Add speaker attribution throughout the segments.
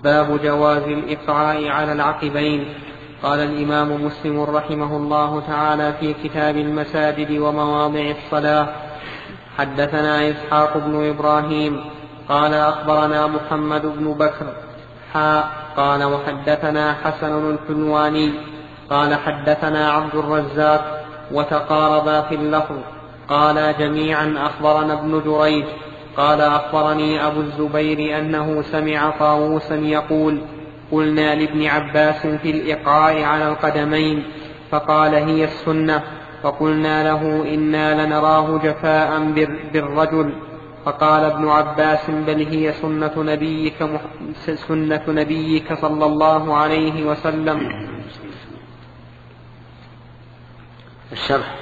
Speaker 1: باب جواز الإقعاء على العقبين. قال الإمام مسلم رحمه الله تعالى في كتاب المساجد ومواضع الصلاة: حدثنا إسحاق بن إبراهيم قال أخبرنا محمد بن بكر قال وحدثنا حسن الحلواني قال حدثنا عبد الرزاق وتقاربا في اللفظ. قال جميعا أخبرنا ابن جريج قال أخبرني أبو الزبير أنه سمع طاووسا يقول: قلنا لابن عباس في الإقعاء على القدمين فقال: هي السنة. فقلنا له: إنا لنراه جفاء بالرجل. فقال ابن عباس: بل هي سنة نبيك صلى الله عليه وسلم.
Speaker 2: الشرح: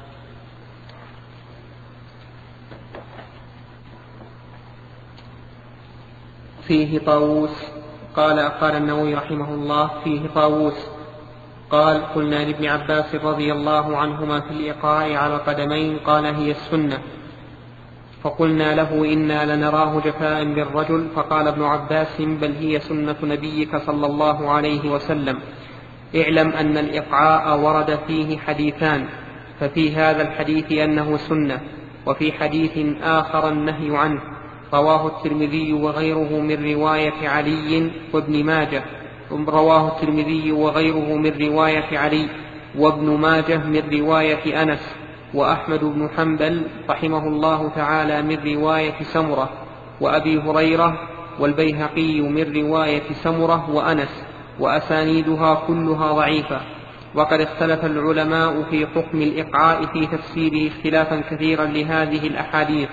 Speaker 1: فيه طاووس قال النووي رحمه الله: فيه طاووس قال: قلنا لابن عباس رضي الله عنهما في الإقعاء على القدمين قال: هي السنة. فقلنا له: إنا لنراه جفاء بالرجل. فقال ابن عباس: بل هي سنة نبيك صلى الله عليه وسلم. اعلم أن الإقعاء ورد فيه حديثان، ففي هذا الحديث أنه سنة، وفي حديث آخر النهي عنه، رواه الترمذي وغيره من رواية علي وابن ماجه. رواه الترمذي وغيره من رواية علي وابن ماجه من رواية أنس، وأحمد بن حنبل رحمه الله تعالى من رواية سمرة، وأبي هريرة، والبيهقي من رواية سمرة وأنس، وأسانيدها كلها ضعيفة. وقد اختلف العلماء في حكم الإقعاء في تفسيره اختلافا كثيرا لهذه الأحاديث.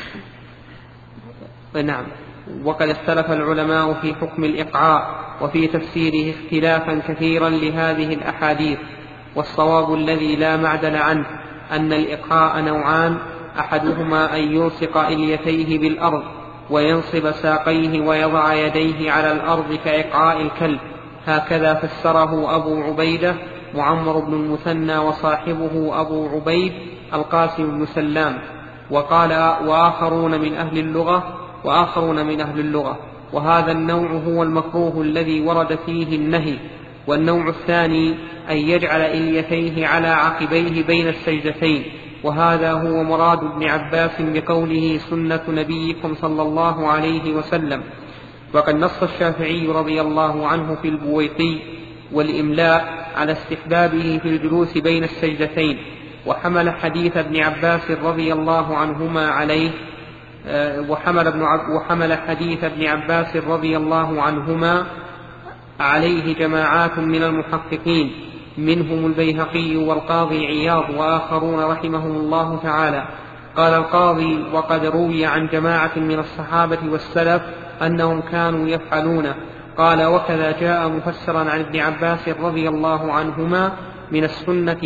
Speaker 1: وقد اختلف العلماء في حكم الإقعاء وفي تفسيره اختلافا كثيرا لهذه الأحاديث، والصواب الذي لا معدل عنه أن الإقعاء نوعان: أحدهما أن يلصق إليتيه بالأرض وينصب ساقيه ويضع يديه على الأرض كإقعاء الكلب، هكذا فسره أبو عبيدة معمر بن المثنى وصاحبه أبو عبيد القاسم بن سلام، وقال وآخرون من أهل اللغة. وهذا النوع هو المكروه الذي ورد فيه النهي. والنوع الثاني أن يجعل إليتيه على عقبيه بين السجدتين، وهذا هو مراد ابن عباس بقوله: سنة نبيكم صلى الله عليه وسلم. وقد نص الشافعي رضي الله عنه في البويقي والإملاء على استحبابه في الجلوس بين السجدتين، وحمل حديث ابن عباس رضي الله عنهما عليه وحمل حديث ابن عباس رضي الله عنهما عليه جماعات من المحققين، منهم البيهقي والقاضي عياض وآخرون رحمهم الله تعالى. قال القاضي: وقد روي عن جماعة من الصحابة والسلف أنهم كانوا يفعلونه. قال: وكذا جاء مفسرا عن ابن عباس رضي الله عنهما: من السنة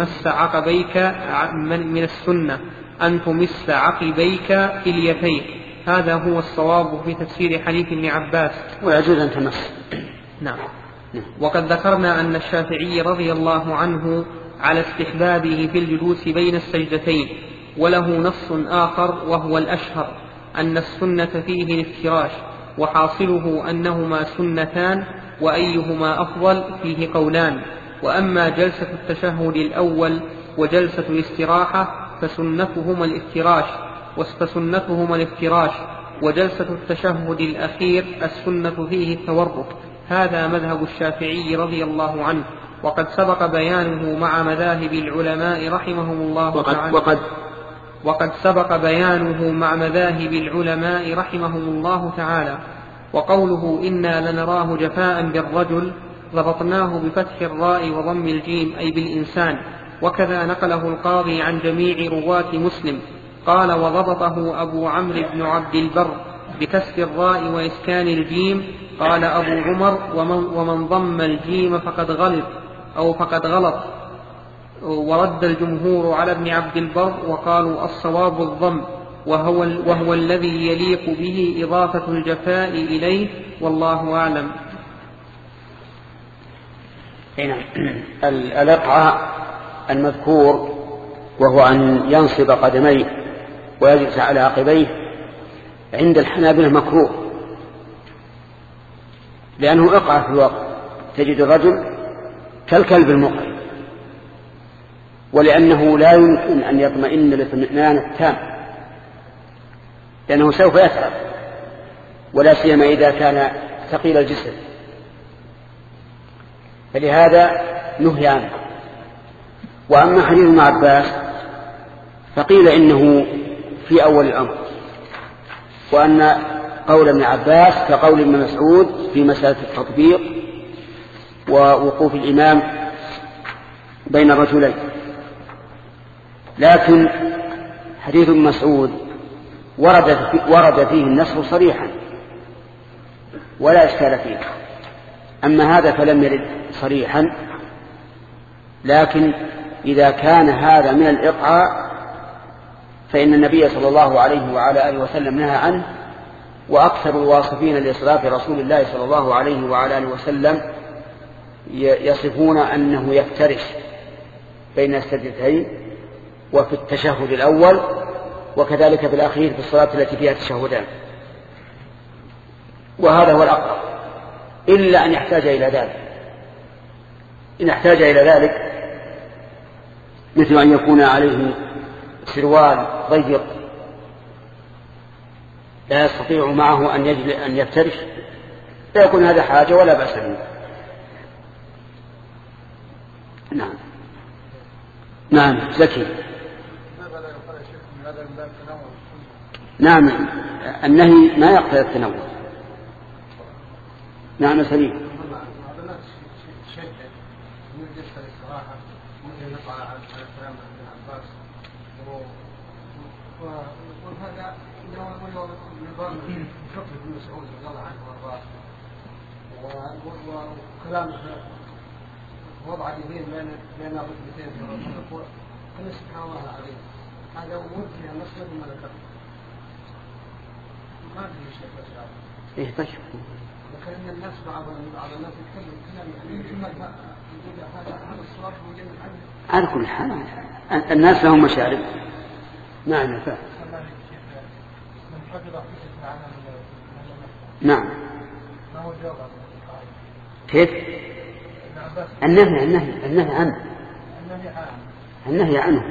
Speaker 1: أن تمس عقبيك إليتيك. هذا هو الصواب في تفسير حديث ابن عباس.
Speaker 2: ويجوز أن تمس.
Speaker 1: نعم. وقد ذكرنا أن الشافعي رضي الله عنه على استحبابه في الجلوس بين السجدتين، وله نص آخر وهو الأشهر أن السنة فيه الافتراش، وحاصله أنهما سنتان، وأيهما أفضل فيه قولان. وأما جلسة التشهد الأول وجلسة الاستراحة فسنتهما الافتراش، وجلسة التشهد الأخير السنة فيه التورك. هذا مذهب الشافعي رضي الله عنه، وقد سبق بيانه مع مذاهب العلماء رحمهم الله تعالى. وقوله: إنا لنراه جفاء بالرجل ضبطناه بفتح الراء وضم الجيم أي بالإنسان. وكذا نقله القاضي عن جميع رواة مسلم. قال: وضبطه أبو عمرو بن عبد البر بكسر الراء وإسكان الجيم. قال أبو عمر: ومن ضم الجيم فقد غلط. ورد الجمهور على ابن عبد البر وقالوا: الصواب الضم، وهو الذي يليق به إضافة الجفاء إليه، والله أعلم.
Speaker 2: الإقعاء المذكور وهو أن ينصب قدميه ويجلس على عقبيه عند الحنابلة مكروه، لأنه إقعى في الواقع، تجد الرجل كالكلب المقعد، ولأنه لا يمكن أن يطمئن الاطمئنان التام، لأنه سوف يتعب، ولا سيما إذا كان ثقيل الجسد، فلهذا نهي عنه. وأما حديث ابن عباس فقيل إنه في أول الأمر، وأن قول ابن عباس كقول ابن مسعود في مسألة التطبيق ووقوف الإمام بين الرجلين. لكن حديث ابن مسعود ورد فيه النسخ صريحا ولا إشكال فيه، أما هذا فلم يرد صريحا. لكن إذا كان هذا من الإقعاء فإن النبي صلى الله عليه وعلى آله وسلم نهى عنه، وأكثر الواصفين لإصلاف رسول الله صلى الله عليه وعلى آله وسلم يصفون أنه يفترش بين السجدتين وفي التشهد الأول، وكذلك في الأخير في الصلاة التي فيها تشهدان، وهذا هو الأقرب، إلا أن يحتاج إلى ذلك. إن احتاج إلى ذلك مثل أن يكون عليه سروال ضيق لا يستطيع معه أن يفترش، لا يكون هذا حاجة ولا بأس به. نعم نعم زكي. نعم النهي ما يقتضي التنوع. نعم سليم.
Speaker 3: وكلام وضع اليدين بين الركبتين في الركوع قل سبحان الله العظيم، هذا وجه المسند ما ذكر ما في شيء بس
Speaker 2: ايه طيب.
Speaker 3: لكن الناس بعض الناس يتكلم كلام يعني هذا الصواب موجود
Speaker 2: على كل حال الناس لهم مشاعر. نعم فاهم. نعم كيف النهي عنه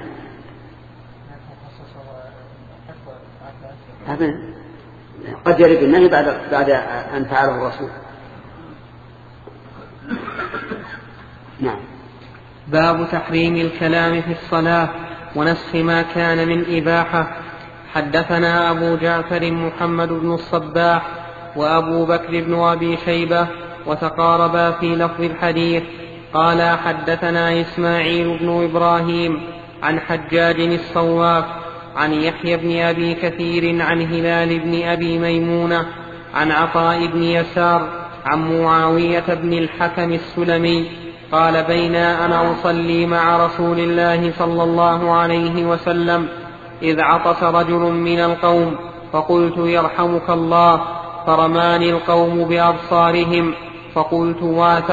Speaker 2: قد يرد النهي بعد أن فعله الرسول. نعم.
Speaker 1: باب تحريم الكلام في الصلاة ونسخ ما كان من إباحة. حدثنا أبو جعفر محمد بن الصباح وأبو بكر بن أبي شيبة وتقاربا في لفظ الحديث. قال حدثنا إسماعيل بن إبراهيم عن حجاج الصواف عن يحيى بن أبي كثير عن هلال بن أبي ميمونة عن عطاء بن يسار عن معاوية بن الحكم السلمي قال بينا أنا أصلي مع رسول الله صلى الله عليه وسلم إذ عطس رجل من القوم فقلت يرحمك الله، فرماني القوم بأبصارهم فقلت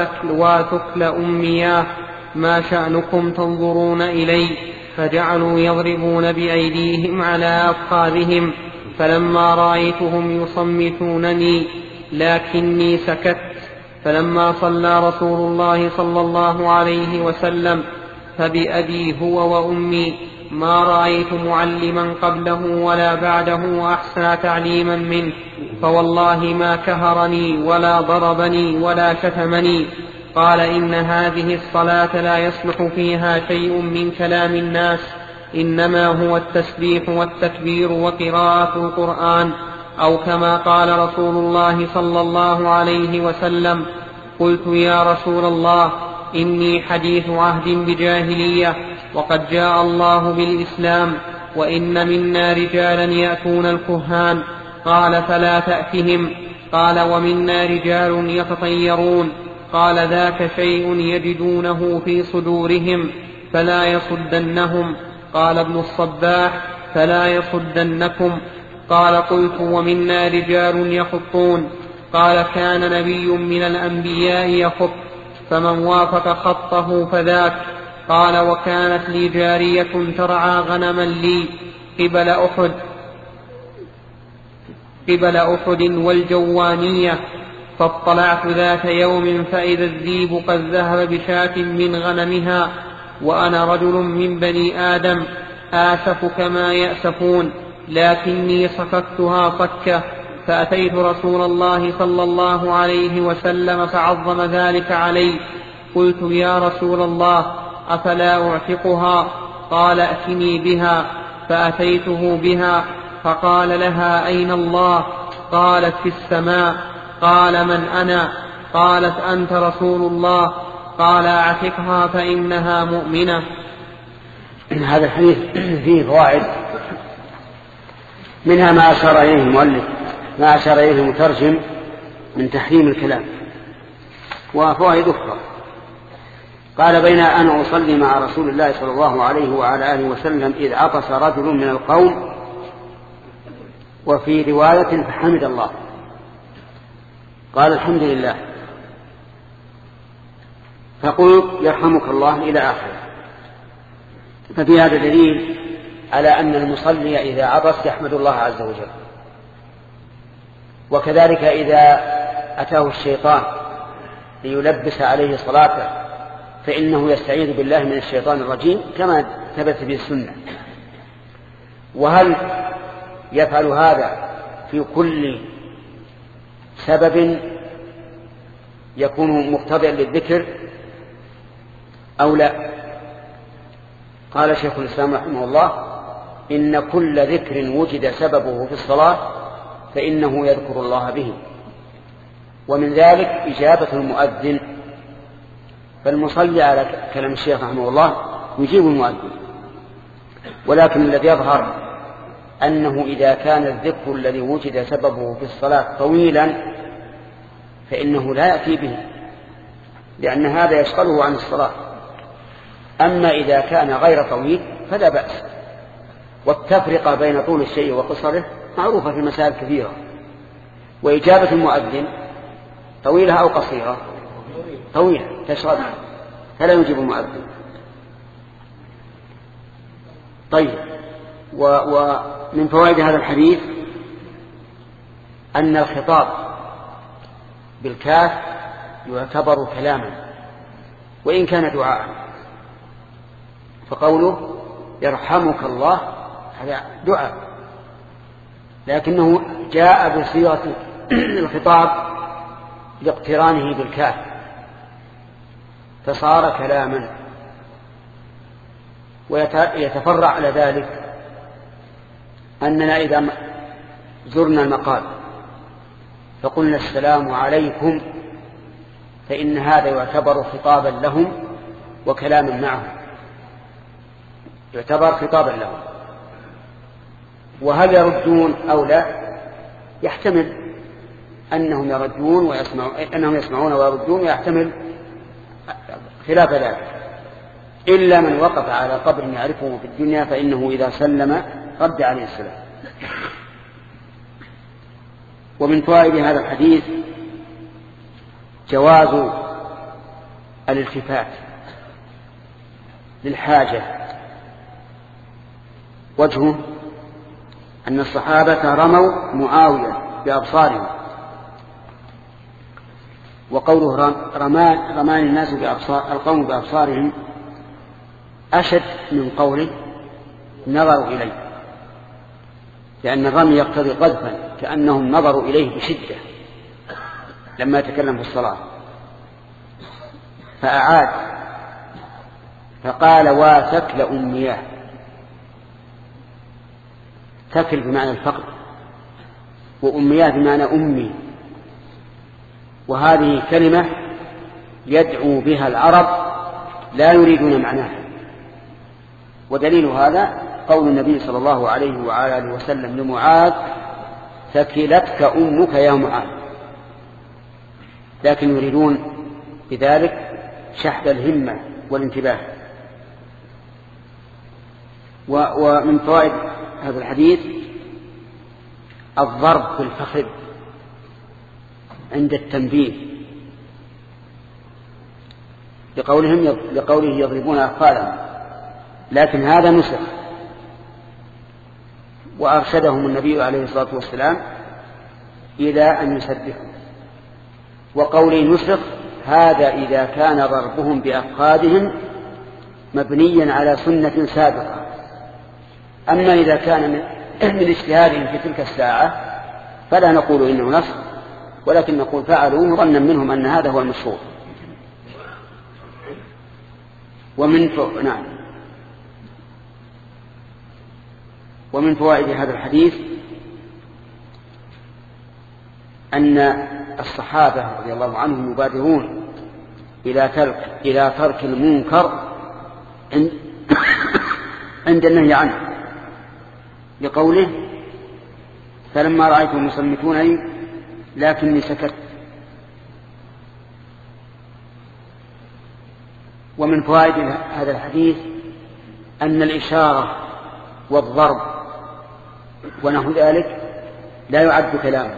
Speaker 1: واتكل أمياه ما شأنكم تنظرون إلي؟ فجعلوا يضربون بأيديهم على أفخاذهم، فلما رأيتهم يصمتونني لكني سكت. فلما صلى رسول الله صلى الله عليه وسلم فبأبي هو وأمي ما رأيت معلما قبله ولا بعده أحسن تعليما منه، فوالله ما كهرني ولا ضربني ولا شتمني. قال إن هذه الصلاة لا يصلح فيها شيء من كلام الناس، إنما هو التسبيح والتكبير وقراءة القرآن، أو كما قال رسول الله صلى الله عليه وسلم. قلت يا رسول الله إني حديث عهد بجاهلية وقد جاء الله بالإسلام، وإن منا رجالا يأتون الكهان. قال فلا تأتهم. قال ومنا رجال يتطيرون. قال ذاك شيء يجدونه في صدورهم فلا يصدنهم. قال ابن الصباح فلا يصدنكم. قال قلت ومنا رجال يخطون. قال كان نبي من الأنبياء يخط، فمن وافق خطه فذاك. قال وكانت لي جارية ترعى غنما لي قبل أحد والجوانية، فاطلعت ذات يوم فإذا الذيب قد ذهب بشاة من غنمها، وأنا رجل من بني آدم آسف كما يأسفون، لكني صككتها صكة، فأتيت رسول الله صلى الله عليه وسلم فعظم ذلك علي. قلت يا رسول الله أفلا أعتقها؟ قال ائتني بها. فأتيته بها فقال لها أين الله؟ قالت في السماء. قال من أنا؟ قالت أنت رسول الله. قال اعتقها فإنها مؤمنة.
Speaker 2: هذا الحديث فيه فوائد، منها ما أشار إليه المؤلف، ما أشار إليه المترجم من تحريم الكلام، وفوائد أخرى. قال بين أنا أصلي مع رسول الله صلى الله عليه وعلى آله وسلم إذ عطس رجل من القوم، وفي رواية فحمد الله، قال الحمد لله، فقلت يرحمك الله إلى آخره. ففي هذا دليل على أن المصلي إذا عطس يحمد الله عز وجل. وكذلك إذا أتاه الشيطان ليلبس عليه صلاته فإنه يستعيذ بالله من الشيطان الرجيم كما ثبت به السنة. وهل يفعل هذا في كل سبب يكون مقتضيا للذكر أو لا؟ قال شيخ الإسلام رحمه الله إن كل ذكر وجد سببه في الصلاة فإنه يذكر الله به، ومن ذلك إجابة المؤذن. فالمصلي على كلام الشيخ رحمه الله يجيب المؤذن، ولكن الذي يظهر أنه إذا كان الذكر الذي وجد سببه في الصلاة طويلا فإنه لا يأتي به، لأن هذا يشغله عن الصلاة. أما إذا كان غير طويل فلا بأس. والتفرقة بين طول الشيء وقصره معروفة في المسائل كثيرة. وإجابة المؤذن طويلة أو قصيرة؟ طويلة تشغله فلا يجيب المؤذن. طيب، ومن فوائد هذا الحديث أن الخطاب بالكاف يعتبر كلاما وإن كان دعاء، فقوله يرحمك الله هذا دعاء، لكنه جاء بصيغة الخطاب لاقترانه بالكاف فصار كلاما. ويتفرع على ذلك أننا إذا زرنا المقال فقلنا السلام عليكم فإن هذا يعتبر خطابا لهم وكلاما معهم، يعتبر خطابا لهم. وهل يردون أو لا؟ يحتمل أنهم يردون ويسمعون، أنهم يسمعون ويردون، ويحتمل خلاف ذلك، إلا من وقف على قبر يعرفه في الدنيا فإنه إذا سلم رد عليه السلام. ومن فوائد هذا الحديث جواز الالتفات للحاجة. وجهه أن الصحابة رموا معاوية بأبصارهم، وقوله رمان الناس القوم بأبصارهم أشد من قوله نظروا إليه، لأن الرمي يقتضي قذفا كأنهم نظروا إليه بشدة لما يتكلم في الصلاة. فأعاد فقال واتكل أمياه، تكل بمعنى الفقر، وأمياه بمعنى أمي، وهذه كلمة يدعو بها العرب لا يريدون معناها. ودليل هذا قول النبي صلى الله عليه وعلى آله وسلم لمعاذ ثكلتك أمك يا معاذ، لكن يريدون بذلك شحذ الهمة والانتباه. ومن فوائد هذا الحديث الضرب في الفخذ عند التنبيه، لقوله يضربون أفخاذهم، لكن هذا نسخ، وأرشدهم النبي عليه الصلاة والسلام إلى أن يسبحوا. وقولي نسخ هذا إذا كان ضربهم بأفخاذهم مبنيا على سنة سابقة. أما إذا كان من اجتهادهم في تلك الساعة فلا نقول إنه نسخ، ولكن نقول فعلوا ظنا منهم أن هذا هو المشهور. ومن فوائد هذا الحديث أن الصحابة رضي الله عنهم يبادرون إلى ترك المنكر عند النهي عنه، لقوله فلما رأيتهم يصمتونني لكني سكت. ومن فوائد هذا الحديث أن الإشارة والضرب ونحو ذلك لا يعد كلاما.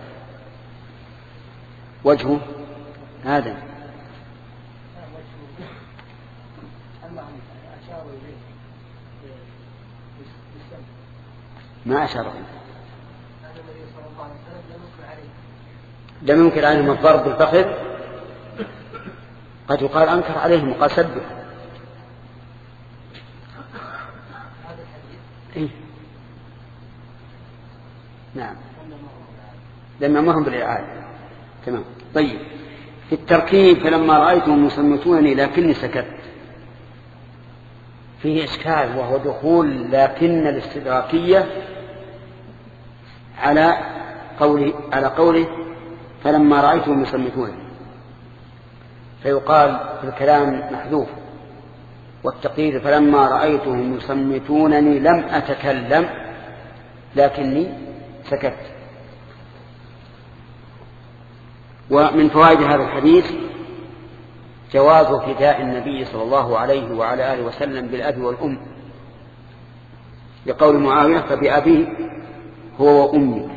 Speaker 2: وجهه هذا ما أشار لم ينكر عليهم الضرب بالفخذ، قد يقال أنكر عليهم وقال سبه. إيه؟ نعم لم يأمرهم بالإعادة. تمام. طيب في التركيب فلما رأيتهم يصمتونني لكني سكت فيه إشكال، وهو دخول لكن الاستدراكية على قوله فلما رأيتهم يصمتونني، فيقال في الكلام محذوف، والتقدير فلما رأيتهم يصمتونني لم أتكلم لكني سكت. ومن فوائد هذا الحديث جواز فداء النبي صلى الله عليه وعلى آله وسلم بالأب والأم، لقول معاوية فبأبي هو وأمي.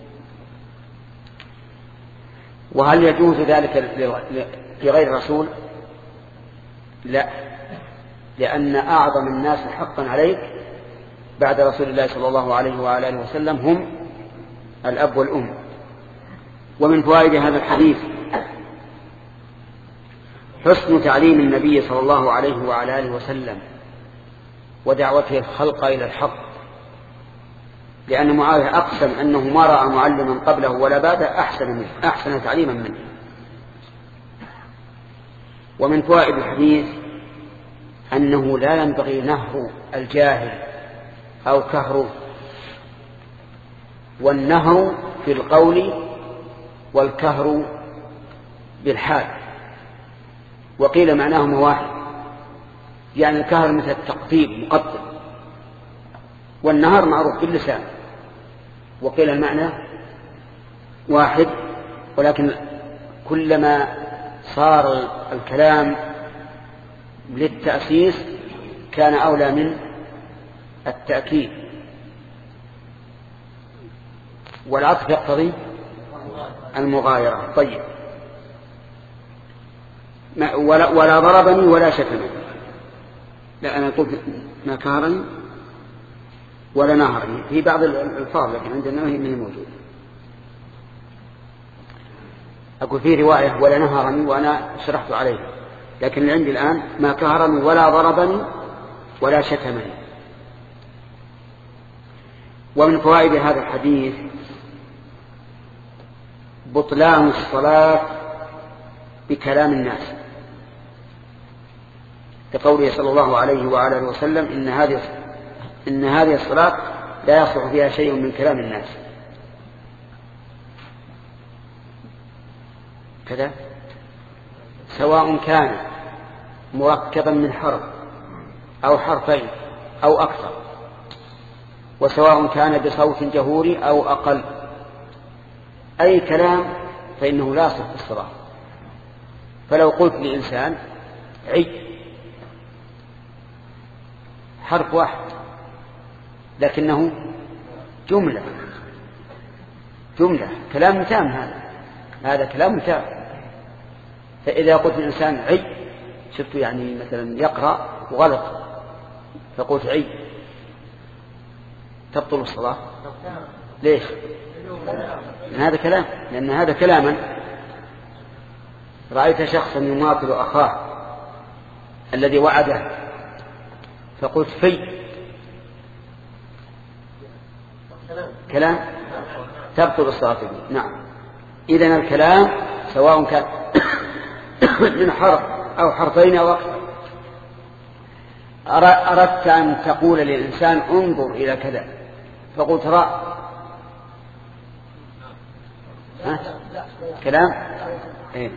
Speaker 2: وهل يجوز ذلك لغير الرسول؟ لا، لأن أعظم الناس حقا عليك بعد رسول الله صلى الله عليه وعلى آله وسلم هم الأب والأم. ومن فوائد هذا الحديث حسن تعليم النبي صلى الله عليه وعلى آله وسلم ودعوته الخلق إلى الحق، لأن معاوية أقسم أنه ما رأى معلما قبله ولا بعده أحسن تعليما منه. ومن فوائد الحديث أنه لا ينبغي نهر الجاهل أو كهره، والنهر في القول والكهر بالحال، وقيل معناهما واحد، يعني الكهر مثل التقطيب مقطب، والنهر معروف باللسان، وقيل المعنى واحد، ولكن كلما صار الكلام للتأسيس كان أولى من التأكيد، والعطف يقتضي المغايرة. طيب ولا ضربني ولا شتمني، لا أنا قلت ما كهرني ولا نهرني في بعض الألفاظ، لكن عندنا ما هي موجودة. أقول في رواية ولا نهرني وأنا شرحت عليه، لكن اللي عندي الآن ما كهرني ولا ضربني ولا شتمني. ومن فوائد هذا الحديث بطلان الصلاة بكلام الناس، كقوله صلى الله عليه وعلى آله وسلم إن هذه الصلاة لا يصلح فيها شيء من كلام الناس. كذا سواء كان مركبا من حرف أو حرفين أو أكثر، وسواء كان بصوت جهوري أو أقل، أي كلام فإنه لا يصح في الصلاة. فلو قلت لإنسان عي حرف واحد لكنه جملة كلام تام، هذا كلام تام. فإذا قلت لإنسان عي، شفت يعني مثلا يقرأ وغلط فقلت عي، تبطل الصلاة. ليش؟ لأن هذا كلاما رأيت شخصا يماطل أخاه الذي وعده فقلت في كلام تبطل الصلاة به. نعم، إذن الكلام سواء كان من حرف أو حرفين أو أكثر. أردت أن تقول للإنسان انظر إلى كذا فقلت رأى كلام إيه.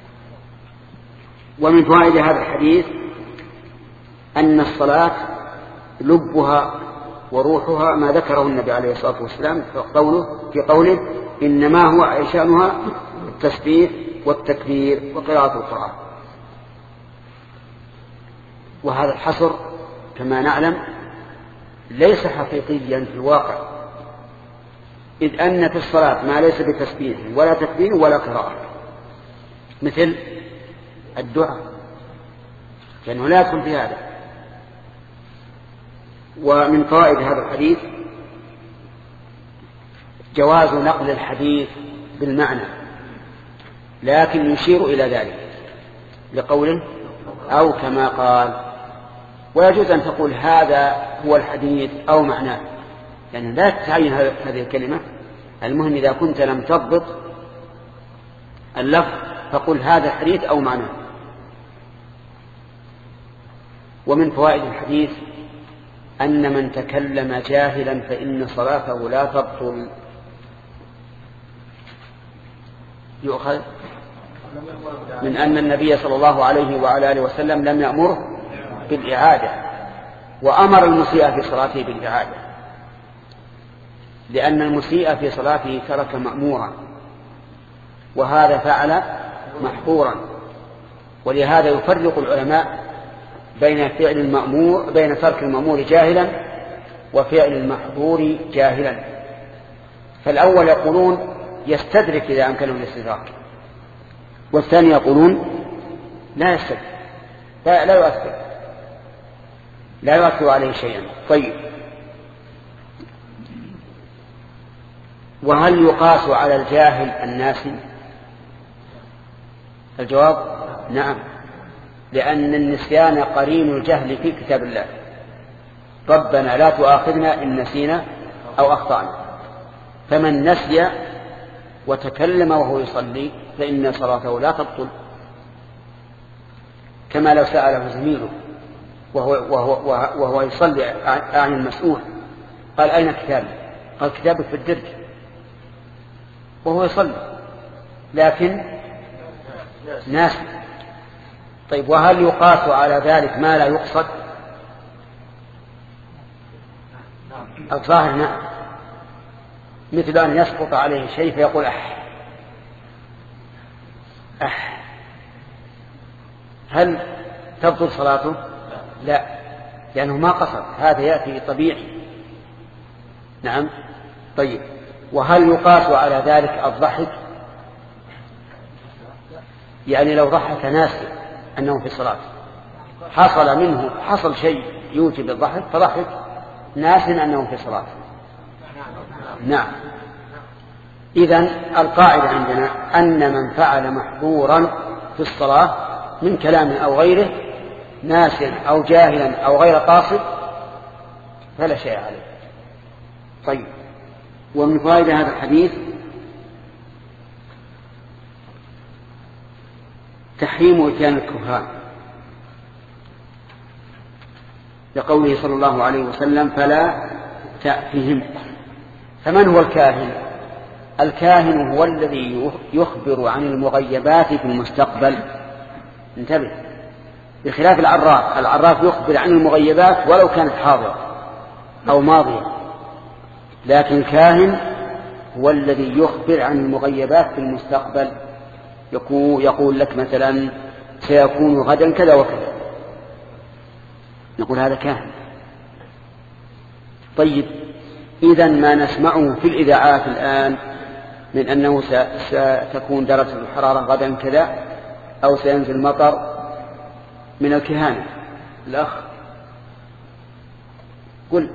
Speaker 2: ومن فوائد هذا الحديث أن الصلاة لبها وروحها ما ذكره النبي عليه الصلاة والسلام في قوله إنما هو شأنها التسبيح والتكبير وقراءة القرآن. وهذا الحصر كما نعلم ليس حقيقيا في الواقع، إذ أن في الصلاة ما ليس بتسبيح ولا تكبير ولا قراءة، مثل الدعاء لأنه لا يدخل في هذا. ومن فوائد هذا الحديث جواز نقل الحديث بالمعنى، لكن يشير إلى ذلك لقوله أو كما قال. ويجوز أن تقول هذا هو الحديث أو معناه، يعني لا تعين هذه الكلمة، المهم إذا كنت لم تضبط اللفظ فقل هذا الحديث أو معناه. ومن فوائد الحديث أن من تكلم جاهلا فإن صلاته لا تبطل. يؤخذ من أن النبي صلى الله عليه وعلى آله وسلم لم يأمره بالإعادة، وأمر المسيء في صلاته بالإعادة، لأن المسيء في صلاته ترك مأمورا وهذا فعل محظورا. ولهذا يفرق العلماء بين ترك المأمور جاهلا وفعل المحظور جاهلا. فالأول يقولون يستدرك إذا أمكنه الاستدراك، والثاني يقولون لا يستدرك، لا يؤثر عليه شيئا. طيب، وهل يقاس على الجاهل الناسي؟ الجواب نعم، لأن النسيان قرين الجهل في كتاب الله، ربنا لا تؤاخذنا إن نسينا أو أخطأنا. فمن نسي وتكلم وهو يصلي فإن صلاته لا تبطل، كما لو سأله زميله وهو يصلي عن المسؤول قال أين كتابي؟ قال كتابك في الدرج، وهو يصلي لكن ناسي. طيب، وهل يقاس على ذلك ما لا يقصد؟ الظاهر نعم، مثل أن يسقط عليه شيء فيقول هل تبطل صلاته؟ لا، لأنه ما قصد، هذا يأتي طبيعي. نعم. طيب، وهل يقاس على ذلك الضحك؟ يعني لو ضحك ناسي أنه في صلاة، حصل شيء يوجب الضحك فضحك ناس أنه في صلاة. نعم. إذن القاعدة عندنا أن من فعل محظورا في الصلاة من كلام أو غيره ناسيا أو جاهلا أو غير قاصد فلا شيء عليه. طيب، ومن فوائد هذا الحديث تحريم إتيان الكهان، لقوله صلى الله عليه وسلم فلا تأتهم. فمن هو الكاهن؟ الكاهن هو الذي يخبر عن المغيبات في المستقبل. انتبه، بخلاف العراف يخبر عن المغيبات ولو كانت حاضرة أو ماضية، لكن الكاهن هو الذي يخبر عن المغيبات في المستقبل، يقول لك مثلا سيكون غدا كذا وكذا، نقول هذا كاهن. طيب، إذن ما نسمعه في الإذاعات الآن من أنه ستكون درجة الحرارة غدا كذا أو سينزل مطر من الكهانة. الأخ قل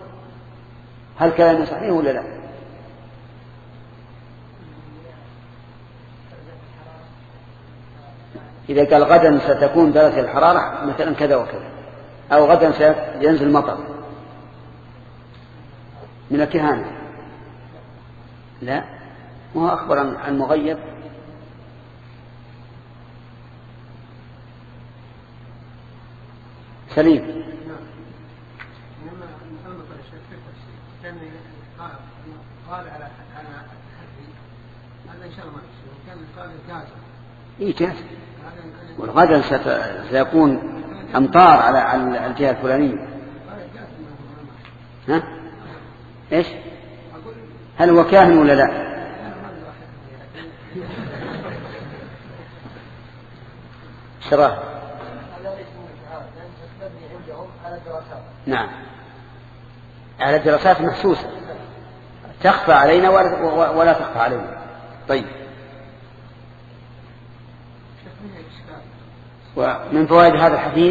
Speaker 2: هل كلام صحيح ولا لا؟ إذا قال غدا ستكون درجة الحرارة مثلا كذا وكذا، أو غدا سينزل مطر من الكهانة، لا، وهو أخبر عن مغيب. سليم.
Speaker 3: قال على حدي هذا إن شاء الله ما يصير، كان قال جازم.
Speaker 2: إيه جازم، والغدا سيكون أمطار على الجهة الفلانية. ها؟ إيش؟ هل هو كاهن ولا لا؟ شراه. نعم، على دراسات محسوسة تخفى علينا ولا تخفى علينا. طيب، ومن فوائد هذا الحديث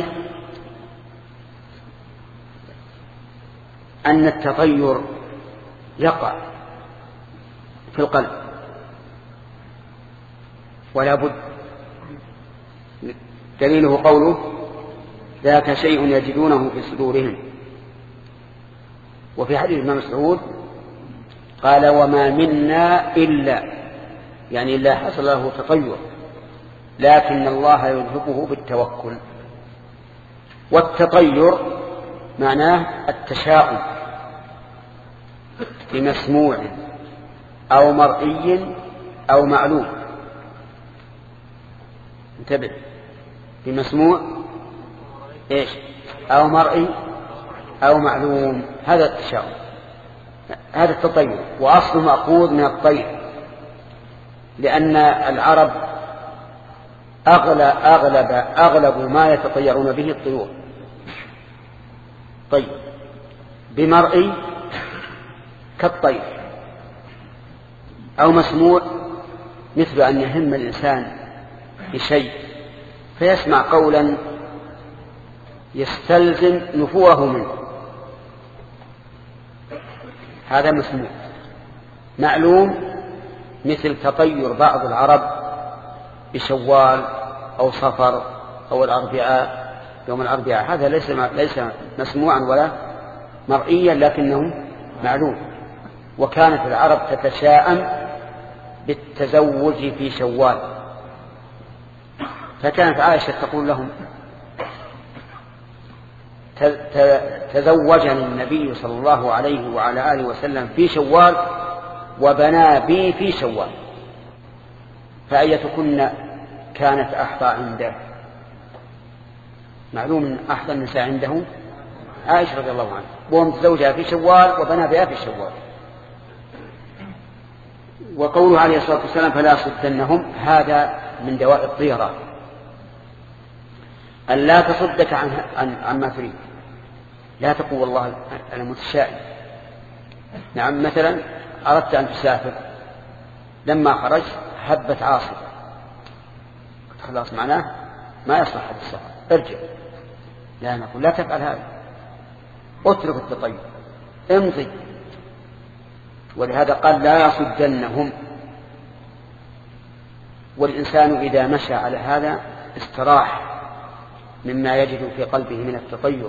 Speaker 2: أن التطير يقع في القلب ولا بد. دليله قوله ذاك شيء يجدونه في صدورهم. وفي حديث ابن مسعود قال وما منا إلا، يعني إلا حصل له تطير، لكن الله يذهبه بالتوكل. والتطير معناه التشاؤم بمسموع أو مرئي أو معلوم. انتبه، بمسموع إيش؟ أو مرئي أو معلوم، هذا التشاؤم، هذا التطير. وأصله مأخوذ من الطير، لأن العرب أغلب ما يتطيرون به الطيور. طيب، بمرئي كالطير، أو مسموع مثل أن يهم الإنسان بشيء فيسمع قولا يستلزم نفوره منه، هذا مسموع. معلوم مثل تطير بعض العرب بشوال أو صفر أو الأربعاء، يوم الأربعاء، هذا ليس مسموعا ولا مرئيا، لكنه معلوم. وكانت العرب تتشاءم بالتزوج في شوال، فكانت عائشة تقول لهم تزوجني النبي صلى الله عليه وعلى آله وسلم في شوال وبنى بي في شوال، فأيتكن كانت أحظى عنده؟ معلوم أن أحظى النساء عنده عائشة رضي الله عنها، وهو متزوجها في شوال وبنى بها في شوال. وقوله عليه الصلاة والسلام فلا صدنهم، هذا من دواء الطيرة، أن لا تصدك عما تريد. لا تقول والله أنا متشائم. نعم، مثلا أردت أن تسافر، لما خرجت هبت عاصفة، خلاص معناه ما يصلح هذا السفر، ارجع. لا، نقول لا تفعل هذا، اترك التطير، امضي. ولهذا قال لا يصدنهم. والإنسان إذا مشى على هذا استراح مما يجد في قلبه من التطير.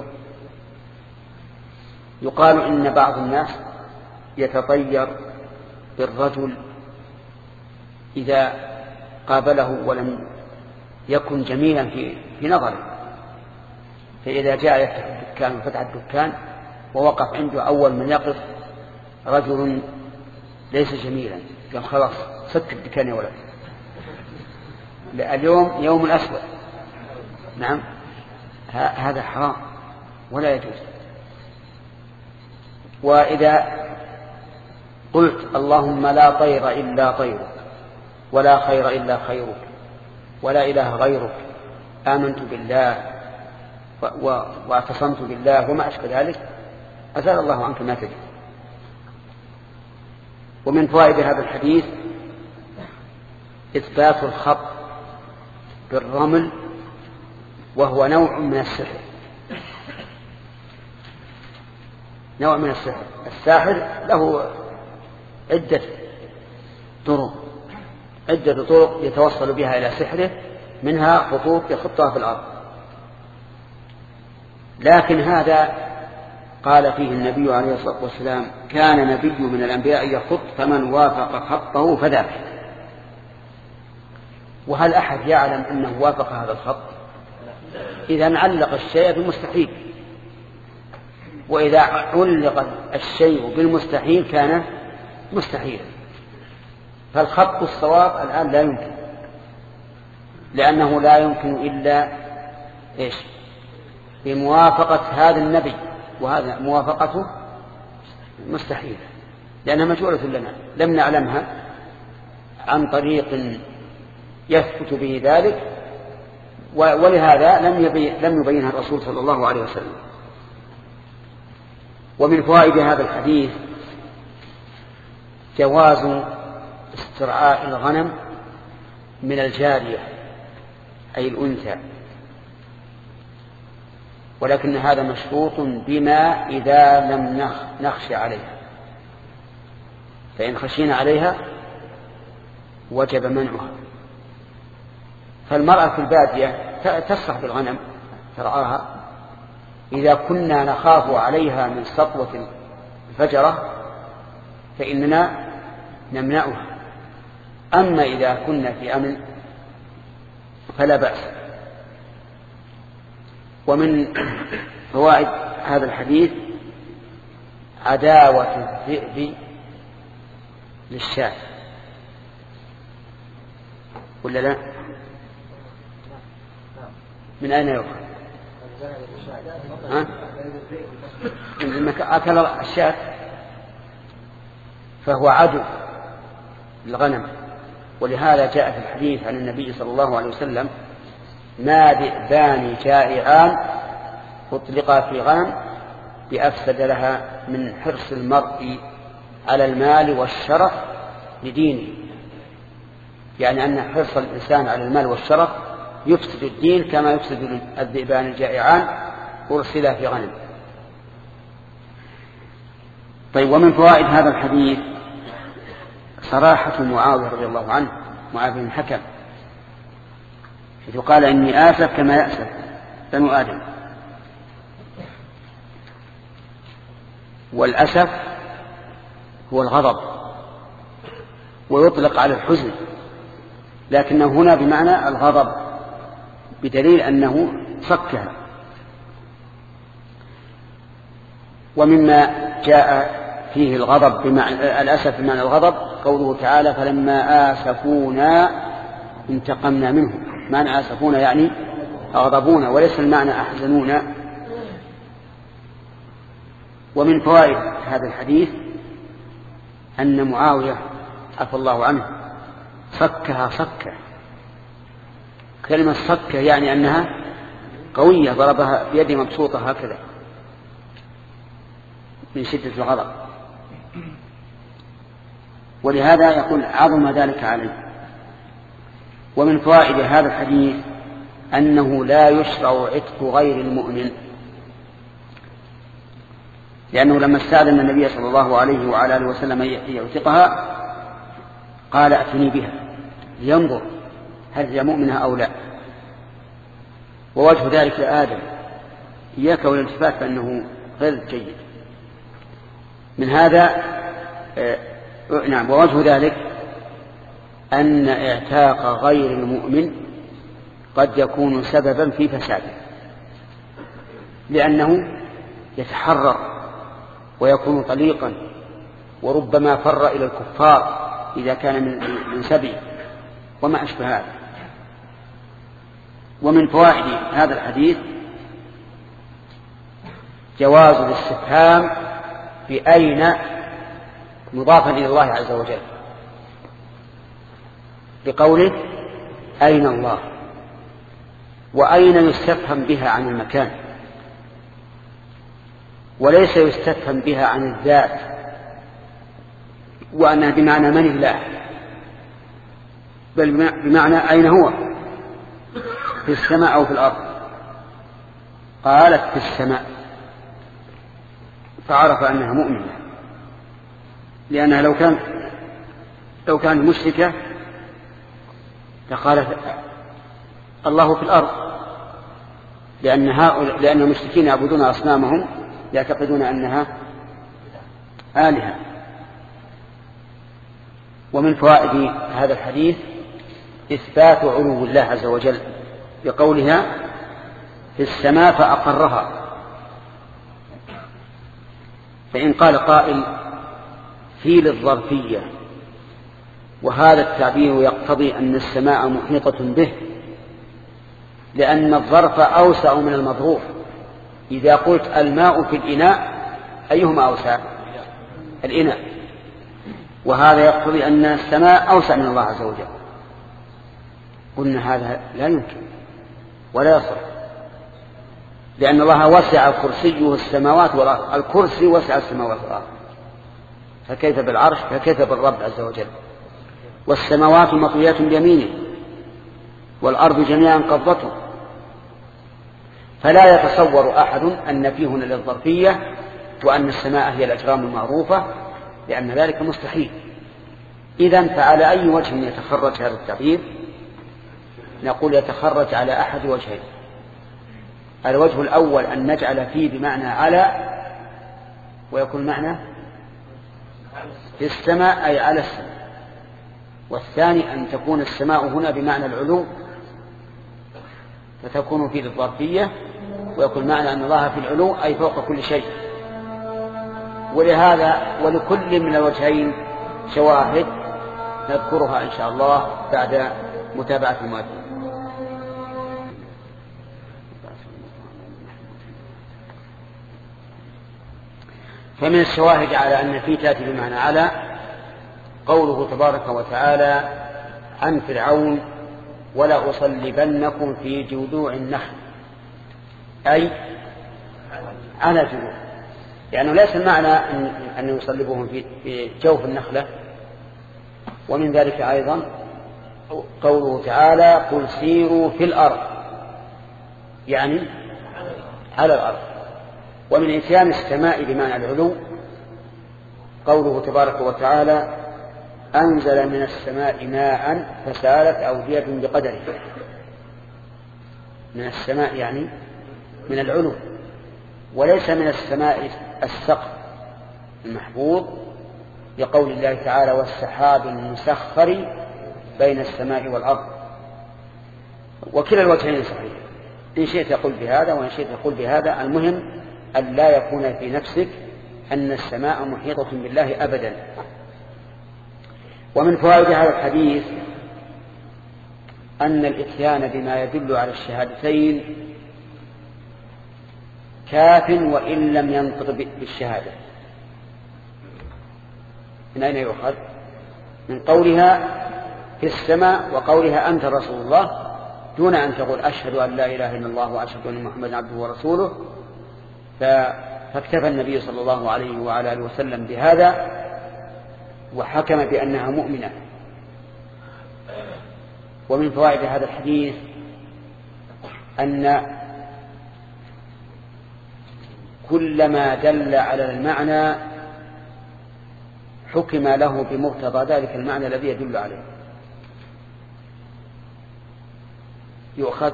Speaker 2: يقال إن بعض الناس يتطير بالرجل إذا قابله ولم يكن جميلا في نظره، فإذا جاء يفتح الدكان وفتح الدكان ووقف عنده أول من يقف رجل ليس جميلا، قال خلاص سك الدكان يا ولد، اليوم يوم أسود. نعم، هذا حرام ولا يجوز. وإذا قلت اللهم لا طير إلا طيرك، ولا خير إلا خيرك، ولا إله غيرك، آمنت بالله واعتصمت بالله وما أشبه ذلك، أزال الله عنك ما تجد. ومن فوائد هذا الحديث إثبات الخط بالرمل، وهو نوع من السحر، نوع من السحر. الساحر له عدة طرق يتوصل بها إلى سحره، منها خطوط يخطها في الأرض. لكن هذا قال فيه النبي عليه الصلاة والسلام: كان نبي من الأنبياء يخط فمن وافق خطه فذاك. وهل أحد يعلم أنه وافق هذا الخط؟ إذا علق الشيء بالمستحيل، وإذا علق الشيء بالمستحيل كان مستحيلا. فالخط الصواب الآن لا يمكن، لأنه لا يمكن إلا بموافقة هذا النبي، وهذا موافقته مستحيلة لأنها مجهولة لنا، لم نعلمها عن طريق يثبت به ذلك، ولهذا لم يبينها الرسول صلى الله عليه وسلم. ومن فوائد هذا الحديث جواز استرعاء الغنم من الجارية أي الأنثى، ولكن هذا مشروط بما إذا لم نخشى عليها، فإن خشينا عليها وجب منعها. فالمرأة في البادية تسرح بالغنم ترعاها، إذا كنا نخاف عليها من سطوة الفجرة فإننا نمنعها، أما إذا كنا في أمن فلا بأس. ومن فوائد هذا الحديث عداوة الذئب للشاة، ولا لا؟ من أين يؤخذ؟ عندما أكل الشاة فهو عدو للغنم، ولهذا جاء في الحديث عن النبي صلى الله عليه وسلم: ما ذئبان جائعان أطلقا في غنم بأفسد لها من حرص المرء على المال والشرف لدينه، يعني أن حرص الإنسان على المال والشرف يفسد الدين كما يفسد الذئبان الجائعان أرسلا في غنم. طيب، ومن فوائد هذا الحديث صراحة معاوية رضي الله عنه، معاوية بن الحكم، حيث قال: إني آسف كما يأسف بنو آدم. والأسف هو الغضب، ويطلق على الحزن، لكنه هنا بمعنى الغضب، بدليل أنه فكها. ومما جاء فيه الغضب بمعنى الأسف بمعنى الغضب قوله تعالى: فلما آسفونا انتقمنا منهم. معنى آسفونا يعني أغضبونا، وليس المعنى أحزنونا. ومن فوائد هذا الحديث أن معاوية عفى الله عنه فكها فكة. كلمة فكة يعني أنها قوية، ضربها بيده مبسوطة هكذا من شدة الغضب، ولهذا يقول عظم ذلك عليه. ومن فوائد هذا الحديث أنه لا يشرع عتق غير المؤمن، لأنه لما استأذن النبي صلى الله عليه وعلى آله وسلم يعتقها قال: أتني بها لينظر هل هي مؤمنة أو لا. ووجه ذلك لآدم إياك والالتفات فإنه غير جيد. من هذا نعم، ووجه ذلك أن اعتاق غير المؤمن قد يكون سببا في فساده، لأنه يتحرر ويكون طليقا، وربما فر إلى الكفار إذا كان من سبي وما أشبه هذا. ومن فوائد هذا الحديث جواز الاستفهام بأين مضافا إلى الله عز وجل، بقوله: أين الله؟ وأين يستفهم بها عن المكان، وليس يستفهم بها عن الذات، وأنها بمعنى من الله، بل بمعنى أين هو، في السماء أو في الأرض. قالت في السماء، فعرف أنها مؤمنة، لأنها لو كانت مشركة لقالت الله في الأرض، لأن المشركين يعبدون أصنامهم يعتقدون أنها آلهة. ومن فوائد هذا الحديث إثبات علو الله عز وجل بقولها في السماء فأقرها. فإن قال قائل في للظرفية، وهذا التعبير يقتضي أن السماء محيطة به، لأن الظرف أوسع من المظروف. إذا قلت الماء في الإناء أيهما أوسع؟ الإناء. وهذا يقتضي أن السماء أوسع من الله عز وجل. قلنا هذا لا يمكن ولا يصح، لأن الله وسع كرسيه السماوات والأرض، الكرسي وسع السماوات والأرض، فكيف بالعرش؟ فكيف بالرب عز وجل؟ والسماوات مطويات بيمينه والأرض جميعا قبضته. فلا يتصور أحد أن فيه هنا للظرفية وأن السماء هي الأجرام المعروفة، لأن ذلك مستحيل. إذن فعلى أي وجه يتخرج هذا التعبير؟ نقول يتخرج على أحد وجهين. الوجه الأول أن نجعل فيه بمعنى على، ويكون معنى في السماء أي على السماء. والثاني أن تكون السماء هنا بمعنى العلو، فتكون فيه الظرفية، ويكون معنى أن الله في العلو أي فوق كل شيء. ولهذا ولكل من الوجهين شواهد نذكرها إن شاء الله بعد متابعة المؤلف. فمن الشواهد على أن في تأتي بمعنى على قوله تبارك وتعالى عن فرعون ولا أصلبنكم في جذوع النخل، أي على جذوع، لأنه ليس المعنى أن يصلبهم في جوف النخلة. ومن ذلك أيضا قوله تعالى قل سيروا في الأرض، يعني على الأرض. ومن إتيان السماء بمعنى العلو قوله تبارك وتعالى أنزل من السماء ماء فسالت أودية بقدره. من السماء يعني من العلو، وليس من السماء السقف المحفوظ، لقول الله تعالى والسحاب المسخر بين السماء والأرض. وكلا الوجهين صحيح، إن شئت يقول بهذا وإن شئت يقول بهذا. المهم أن لا يكون في نفسك أن السماء محيطة بالله أبدا. ومن فوائد هذا الحديث أن الإتيان بما يدل على الشهادتين كاف وإن لم ينطق بالشهادة. من أين يؤخذ؟ من قولها في السماء وقولها أنت رسول الله، دون أن تقول أشهد أن لا إله إلا الله وأشهد أن محمدا عبده ورسوله. فاكتفى النبي صلى الله عليه وعلى آله وسلم بهذا وحكم بأنها مؤمنة. ومن فوائد هذا الحديث أن كلما دل على المعنى حكم له بمقتضى ذلك المعنى الذي يدل عليه. يؤخذ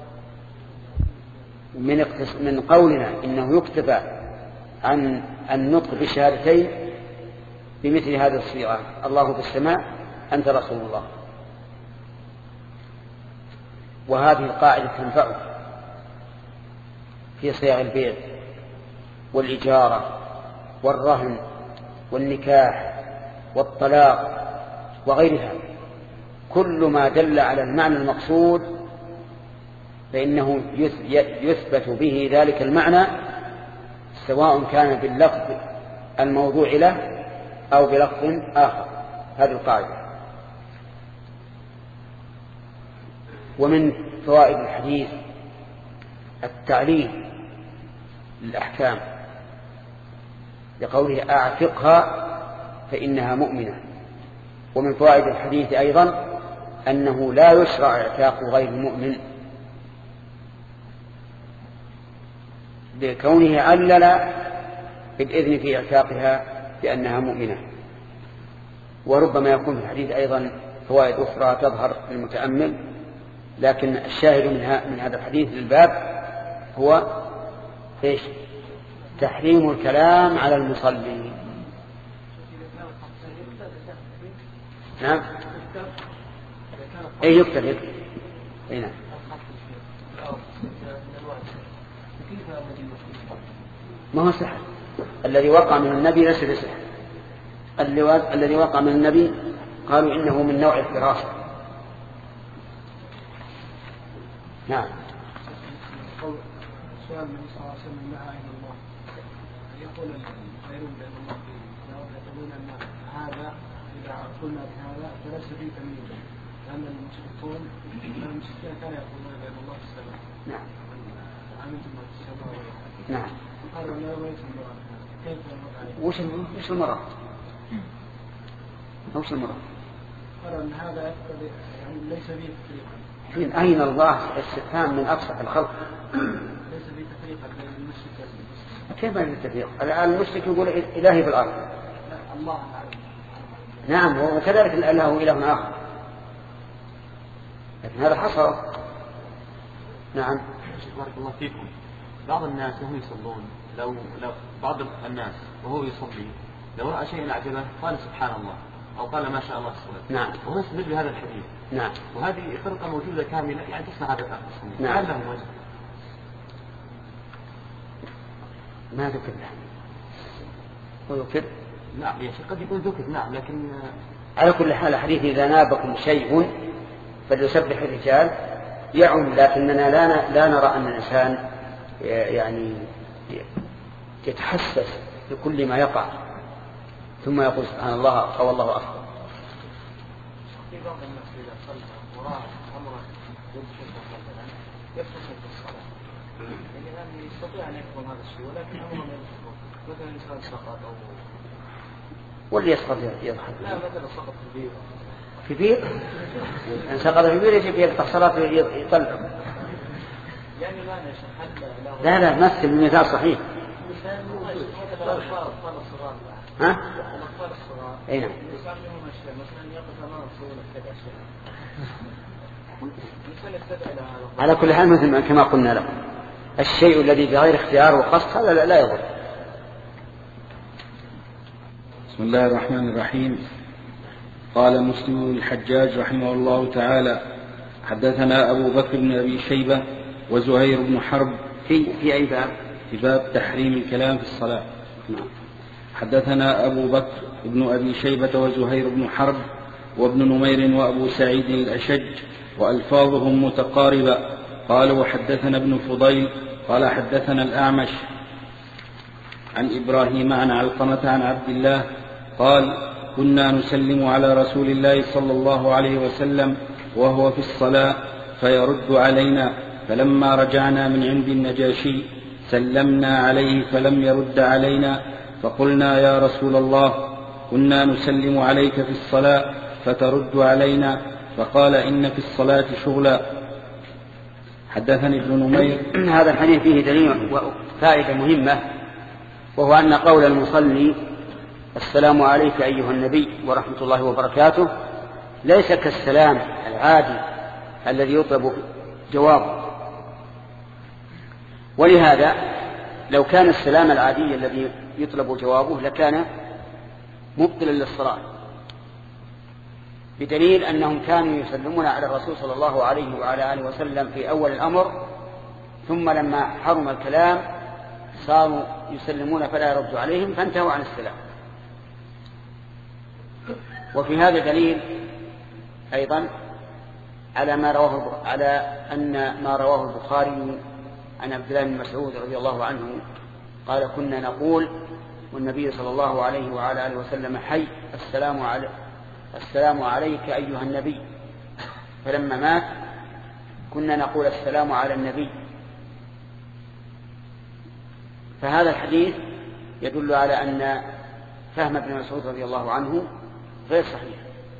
Speaker 2: من قولنا إنه يكتفى عن النطق بالشهادتين بمثل هذه الصيغة الله في السماء أنت رسول الله. وهذه القاعدة تنفعه في صيغ البيع والإجارة والرهن والنكاح والطلاق وغيرها. كل ما دل على المعنى المقصود فإنه يثبت به ذلك المعنى، سواء كان باللفظ الموضوع له أو بلفظ آخر. هذه القاعدة. ومن فوائد الحديث التعليل للأحكام لقوله أعتقها فإنها مؤمنة. ومن فوائد الحديث أيضا أنه لا يشرع اعتاق غير المؤمن، لكونه علل بالإذن في اعتاقها بأنها مؤمنة. وربما يكون في الحديث أيضا فوائد أخرى تظهر للمتأمل، لكن الشاهد من هذا الحديث للباب هو إيش؟ تحريم الكلام على المصلي. نعم أي يكتب أي نعم. ما هو سحر. الذي وقع من النبي ليس بسحر. الذي وقع من النبي قالوا إنه من نوع الفراسة. نعم.
Speaker 3: سؤال النبي صلى الله عليه وسلم لا إله إلا الله يقول الخيرون بين الله يقولون أن هذا إذا قلنا بهذا فليس فيه تمييز لأن المشركين كانوا يقولون بين الله في السماء.
Speaker 2: نعم.
Speaker 3: أمنتم في السماء.
Speaker 2: نعم.
Speaker 3: قالوا لا ليس المراد. كيف المراد؟
Speaker 2: وش المراد؟ وش المراد؟
Speaker 3: قالوا أن هذا يعني ليس فيه تفريقا.
Speaker 2: أين الله استفهام من أفصح الخلق.
Speaker 3: ليس فيه تفريقا بين المشرك والمسلم.
Speaker 2: كيف بين التفريق؟ المشرك يقول إلهي في الأرض.
Speaker 3: الله
Speaker 2: نعم وكذلك له إله آخر لكن هذا حصر. نعم.
Speaker 4: بارك الله فيكم. بعض الناس وهم يصلون لو بعض الناس وهو يصلي لو رأى شيئا أعجبه قال سبحان الله أو قال ما شاء الله الصلاة.
Speaker 2: نعم.
Speaker 4: وهو يستدل بهذا الحديث.
Speaker 2: نعم.
Speaker 4: وهذه خلقة موجودة كاملة يعني تصنع هذا الأخ.
Speaker 2: نعم.
Speaker 4: هل له وجه؟
Speaker 2: ما ذكر وذكر.
Speaker 4: نعم يا شيخ قد يكون ذكر نعم لكن
Speaker 2: على كل حال حديث إذا نابكم شيء فليسبح الرجال يعم لكننا لا نرى أن الإنسان يعني يتحسس بكل ما يقع ثم يقول سبحان الله أو الله أكبر.
Speaker 3: في بعض الناس إذا صلى وراء أمره مثلا يفصل في الصلاة يعني يستطيع أن يفهم هذا الشيء ولكن أمره مثلا إنسان سقط أو
Speaker 2: واللي يسقط يضحك.
Speaker 3: لا مثلا سقط في بير.
Speaker 2: في بير؟ إن سقط في بير يجب يقطع صلاة يطلع.
Speaker 3: يعني ما نشهد
Speaker 2: لا مثل المثال صحيح. ها؟
Speaker 3: الأطفال الصغار.
Speaker 2: أي نعم.
Speaker 3: يسمعهم الشيء مثلا يقف أمام صورة كذا شيء.
Speaker 2: على كل حال مثل كما قلنا لكم الشيء الذي بغير اختيار وقصد هذا لا يضر.
Speaker 5: بسم الله الرحمن الرحيم. قال مسلم الحجاج رحمه الله تعالى حدثنا أبو بكر بن أبي شيبة وزهير بن حرب
Speaker 2: في أي باب؟
Speaker 5: في باب تحريم الكلام في الصلاة. حدثنا أبو بكر بن أبي شيبة وزهير بن حرب وابن نمير وأبو سعيد الأشج وألفاظهم متقاربة. قال وحدثنا ابن فضيل قال حدثنا الأعمش عن إبراهيم عن علقمة عن عبد الله قال كنا نسلم على رسول الله صلى الله عليه وسلم وهو في الصلاة فيرد علينا فلما رجعنا من عند النجاشي سلمنا عليه فلم يرد علينا فقلنا يا رسول الله كنا نسلم عليك في الصلاة فترد علينا فقال إن في الصلاة شغلا. حدثني ابن نمير.
Speaker 2: هذا الحديث فيه دليل وفائدة مهمة وهو أن قول المصلي السلام عليك أيها النبي ورحمة الله وبركاته ليس كالسلام العادي الذي يطلب جوابه. ولهذا لو كان السلام العادي الذي يطلب جوابه لكان مبطلا للصلاة بدليل أنهم كانوا يسلمون على الرسول صلى الله عليه وعلى آله وسلم في أول الأمر ثم لما حرم الكلام صاروا يسلمون فلا يرد عليهم فانتهوا عن السلام. وفي هذا دليل أيضا على أن ما رواه البخاري عن عبد الله بن مسعود رضي الله عنه قال كنا نقول والنبي صلى الله عليه وعلى آله وسلم حي السلام عليك أيها النبي فلما مات كنا نقول السلام على النبي. فهذا الحديث يدل على أن فهم ابن مسعود رضي الله عنه غير صحيح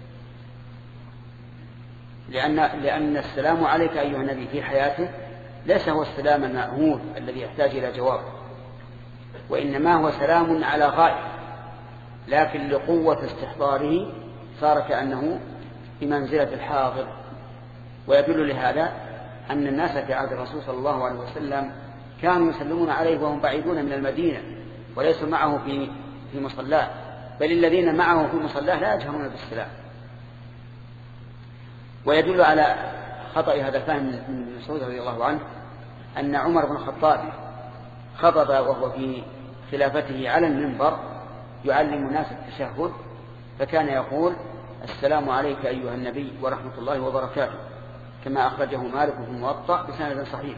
Speaker 2: لأن السلام عليك أيها النبي في حياته ليس هو السلام المأهول الذي يحتاج إلى جواب وإنما هو سلام على غائب لكن لقوة استحضاره صار كأنه بمنزلة الحاضر ويدل لهذا أن الناس في عهد الرسول صلى الله عليه وسلم كانوا يسلمون عليه وهم بعيدون من المدينة وليسوا معه في مصلاه، بل الذين معه في مصلاه لا يجهرون بالسلام. ويدل على خطأ هذا الفهم من مسعود رضي الله عنه أن عمر بن الخطاب خطب وهو في خلافته على المنبر يعلم الناس التشهد، فكان يقول: السلام عليك أيها النبي ورحمة الله وبركاته، كما أخرجه مالك في الموطأ بسند صحيح.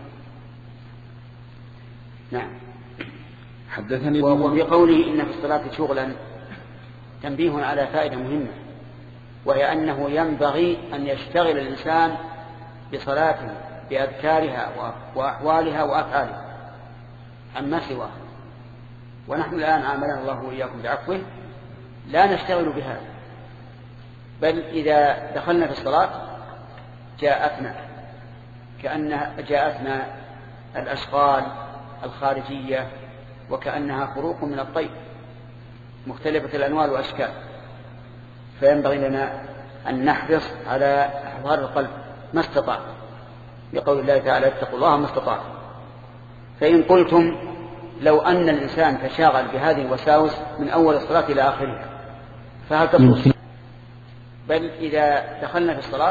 Speaker 2: نعم.
Speaker 5: حدثني
Speaker 2: وفي قوله إن في الصلاة شغلا تنبيه على فائدة مهمة، وهي أنه ينبغي أن يشتغل الإنسان بصلاته بأذكارها وأحوالها وأفعالها عما سواه. ونحن الآن عاملنا الله وإياكم بعفوه لا نشتغل بهذا، بل إذا دخلنا في الصلاة جاءتنا الأشغال الخارجية وكأنها خروق من الطير مختلفة الأنواع والأشكال، فينبغي لنا أن نحرص على إحضار القلب ما استطاع، لقول الله تعالى: اتقوا الله ما استطاع. فإن قلتم لو أن الإنسان تشاغل بهذه الوساوس من أول الصلاة إلى آخرها فهل تبطل؟ بل إذا دخلنا في الصلاة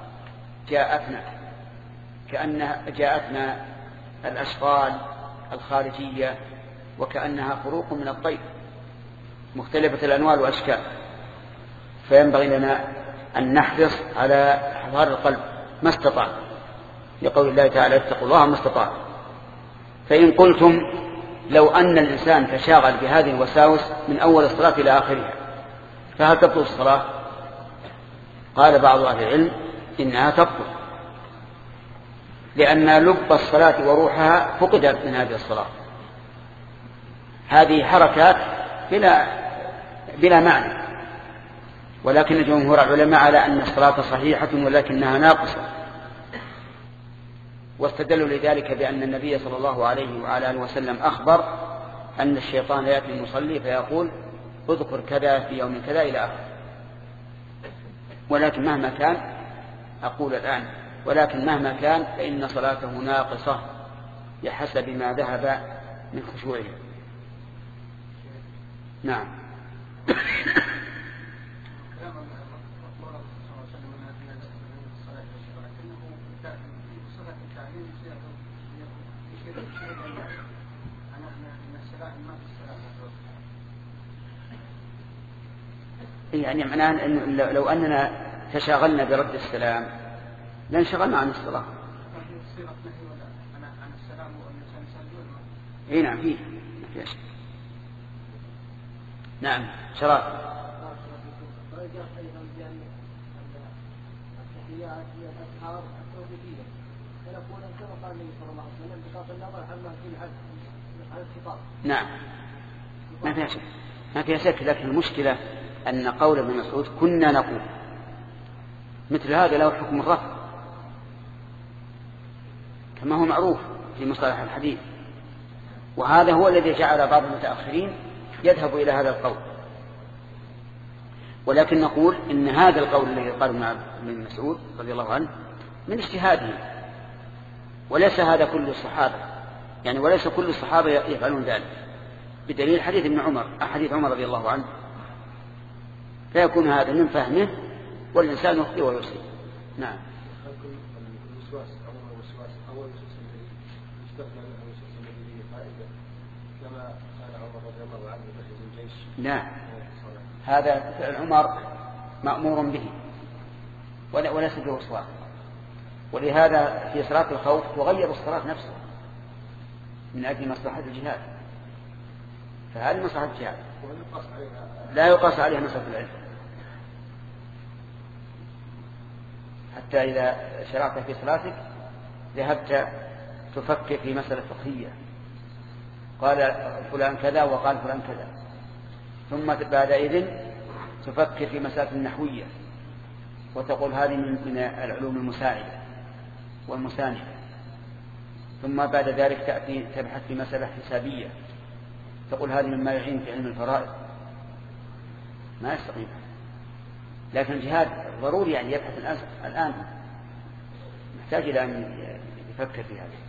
Speaker 2: جاءتنا الأشغال الخارجية وكأنها خروق من الطير مختلفة الأنواع والأشكال، فينبغي لنا أن نحرص على إحضار القلب ما استطاع، لقول الله تعالى: اتقوا الله ما استطاع. فإن قلتم لو أن الإنسان تشاغل بهذه الوساوس من أول الصلاة إلى آخرها فهل تبطل الصلاة؟ قال بعض أهل العلم: إنها تبطل، لأن لب الصلاة وروحها فقدت من هذه الصلاة. هذه حركات بلا معنى، ولكن جمهور العلماء على أن الصلاة صحيحة ولكنها ناقصة، واستدلوا لذلك بأن النبي صلى الله عليه وعلى آله وسلم أخبر أن الشيطان يأتي المصلي فيقول: اذكر كذا في يوم كذا إلى آخره. ولكن مهما كان، أقول الآن، ولكن مهما كان فإن صلاته ناقصة بحسب ما ذهب من خشوعه. نعم. يعني معناه أن لو أننا تشاغلنا برد السلام لانشغلنا عن الصلاة. اي نعم فيه ما فيه. نعم شراب. نعم ما فيها شك، لكن المشكلة أن قول ابن مسعود كنا نقول مثل هذا له حكم الرفع كما هو معروف في مصطلح الحديث، وهذا هو الذي جعل بعض المتأخرين يذهب إلى هذا القول. ولكن نقول إن هذا القول الذي قال ابن مسعود رضي الله عنه من اجتهاده، وليس هذا كل الصحابة، يعني وليس كل الصحابة يفعلون ذلك، بدليل حديث عمر رضي الله عنه، فيكون هذا من فهمه والإنسان يخطئ ويصيب. نعم. لا، هذا فعل عمر مأمور به وليس بوسواس، ولهذا في صلاة الخوف تغير الصلاة نفسها من أجل مصلحة الجهاد، فهذه مصلحة الجهاد لا يقاس عليها مسألة العلم. حتى إذا شرعت في صلاتك ذهبت تفكر في مسألة فقهية، قال فلان كذا وقال فلان كذا، ثم بعد إذن تفكر في مسألة النحوية وتقول هذه من العلوم المساعدة والمساندة، ثم بعد ذلك تأتي تبحث في مسألة حسابية تقول هذه مما يعين في علم الفرائض، ما يستقيم. لكن الجهاد ضروري يعني يبحث الآن محتاج إلى أن يفكر في هذا.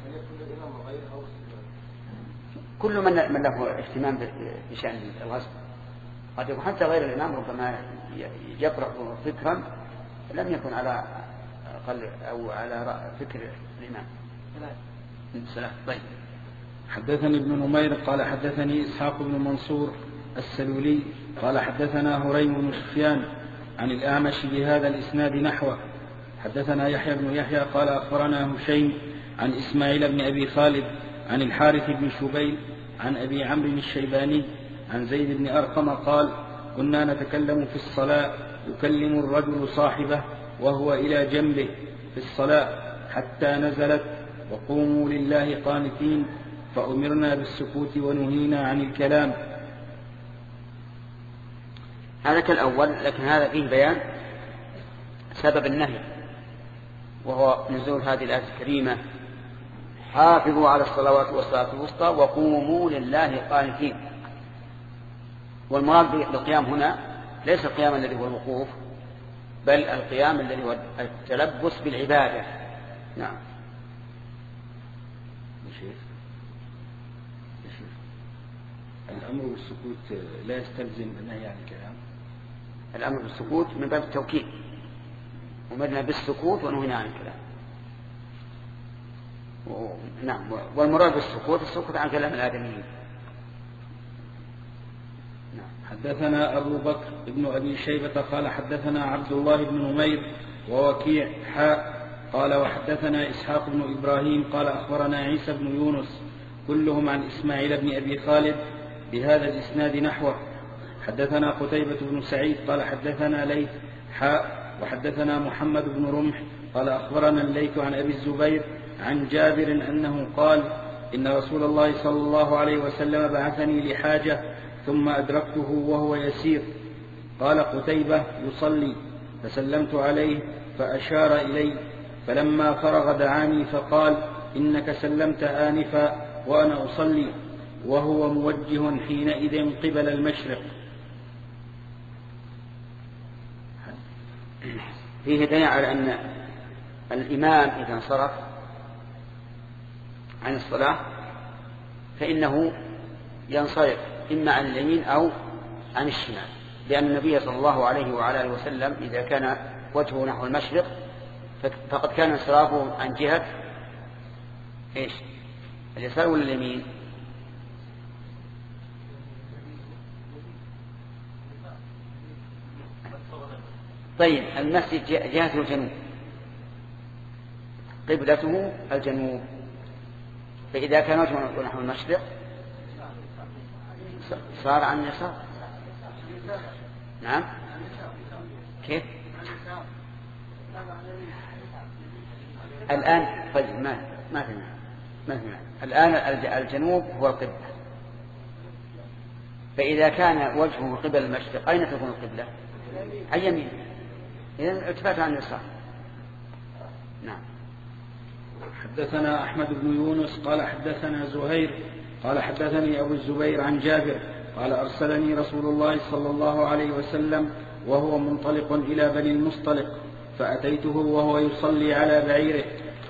Speaker 2: كل من له اهتمام بشأن الغسل قد يكون حتى غير الإمام ربما يقرأ فكرا لم يكن على أقل أو على فكر الإمام. طيب.
Speaker 5: حدثني ابن نمير قال حدثني إسحاق بن منصور السلولي قال حدثنا هريم بن سفيان عن الأعمش بهذا الإسناد نحوه. حدثنا يحيى بن يحيى قال أخبرنا هشيم عن إسماعيل بن أبي خالد عن الحارث بن شبيل عن أبي عمرو الشيباني عن زيد بن أرقم قال كنا نتكلم في الصلاة يكلم الرجل صاحبه وهو إلى جنبه في الصلاة حتى نزلت وقوموا لله قانتين فأمرنا بالسكوت ونهينا عن الكلام.
Speaker 2: هذا كالأول، لكن هذا فيه بيان سبب النهي، وهو نزول هذه الآية الكريمة حافظوا على الصلوات والصلاة الوسطى وقوموا لله قانتين. والمراد بالقيام هنا ليس القيام الذي هو الوقوف، بل القيام الذي هو التلبس بالعبادة. نعم.
Speaker 5: الأمر بالسكوت لا يستلزم النهي عن الكلام.
Speaker 2: الأمر بالسكوت من باب التوكيد، ومرنا بالسكوت ونهينا عن الكلام. نعم. والمراد بالسكوت السكوت عن كلام الآدميين.
Speaker 5: حدثنا أبو بكر ابن أبي شيبة قال حدثنا عبد الله بن نمير ووكيع قال وحدثنا إسحاق بن إبراهيم قال أخبرنا عيسى بن يونس كلهم عن إسماعيل بن أبي خالد بهذا الإسناد نحوه. حدثنا قتيبة بن سعيد قال حدثنا ليث وحدثنا محمد بن رمح قال أخبرنا الليث عن أبي الزبير عن جابر أنه قال إن رسول الله صلى الله عليه وسلم بعثني لحاجة ثم أدركته وهو يسير. قال قتيبة يصلي فسلمت عليه فأشار إلي، فلما فرغ دعاني فقال إنك سلمت آنفا وأنا أصلي، وهو موجه حينئذ قبل المشرق.
Speaker 2: فيه دليل على أن الإمام إذا انصرف عن الصلاة فإنه ينصرف إما عن اليمين أو عن الشمال، لأن النبي صلى الله عليه وعلى آله وسلم إذا كان وجهه نحو المشرق فقد كان انصرافه عن جهة إيش؟ اليسار ولا اليمين؟ طيب المسجد جهة الجنوب، قبلته الجنوب، فإذا كان وجهه نحو المشرق صار عن اليسار. نعم. كيف الآن؟ طيب ما في الآن الجنوب هو القبلة، فإذا كان وجهه قبل المشرق أين تكون القبلة؟ عن يمين، إذن ارتفعت عن اليسار. نعم.
Speaker 5: حدثنا أحمد بن يونس قال حدثنا زهير قال حدثني أبو الزبير عن جابر قال أرسلني رسول الله صلى الله عليه وسلم وهو منطلق إلى بني المصطلق، فأتيته وهو يصلي على بعيره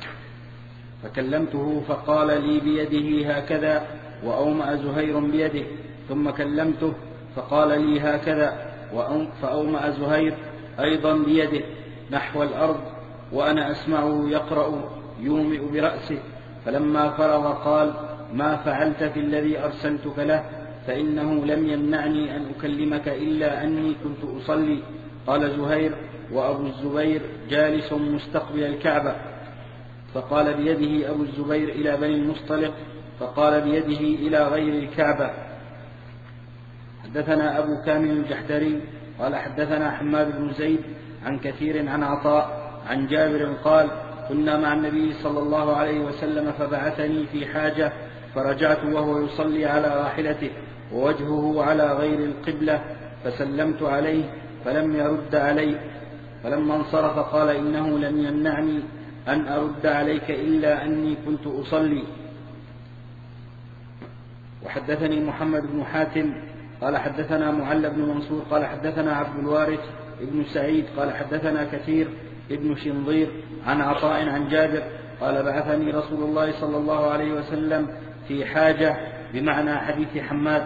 Speaker 5: فكلمته فقال لي بيده هكذا، وأومأ زهير بيده، ثم كلمته فقال لي هكذا، فأومأ زهير أيضا بيده نحو الأرض، وأنا أسمعه يقرأ يومئ برأسه. فلما فرغ قال ما فعلت في الذي أرسلتك له؟ فإنه لم يمنعني أن أكلمك إلا أني كنت أصلي. قال زهير وأبو الزبير جالس مستقبل الكعبة، فقال بيده أبو الزبير إلى بني المصطلق، فقال بيده إلى غير الكعبة. حدثنا أبو كامل الجحدري قال حدثنا حماد بن زيد عن كثير عن عطاء عن جابر قال كنا مع النبي صلى الله عليه وسلم فبعثني في حاجة، فرجعت وهو يصلي على راحلته ووجهه على غير القبلة، فسلمت عليه فلم يرد علي، فلما انصرف قال إنه لم يمنعني أن أرد عليك إلا أني كنت أصلي. وحدثني محمد بن حاتم قال حدثنا معل بن منصور قال حدثنا عبد الوارث ابن سعيد قال حدثنا كثير ابن شنظير عن عطاء عن جابر قال بعثني رسول الله صلى الله عليه وسلم في حاجة، بمعنى حديث حماد.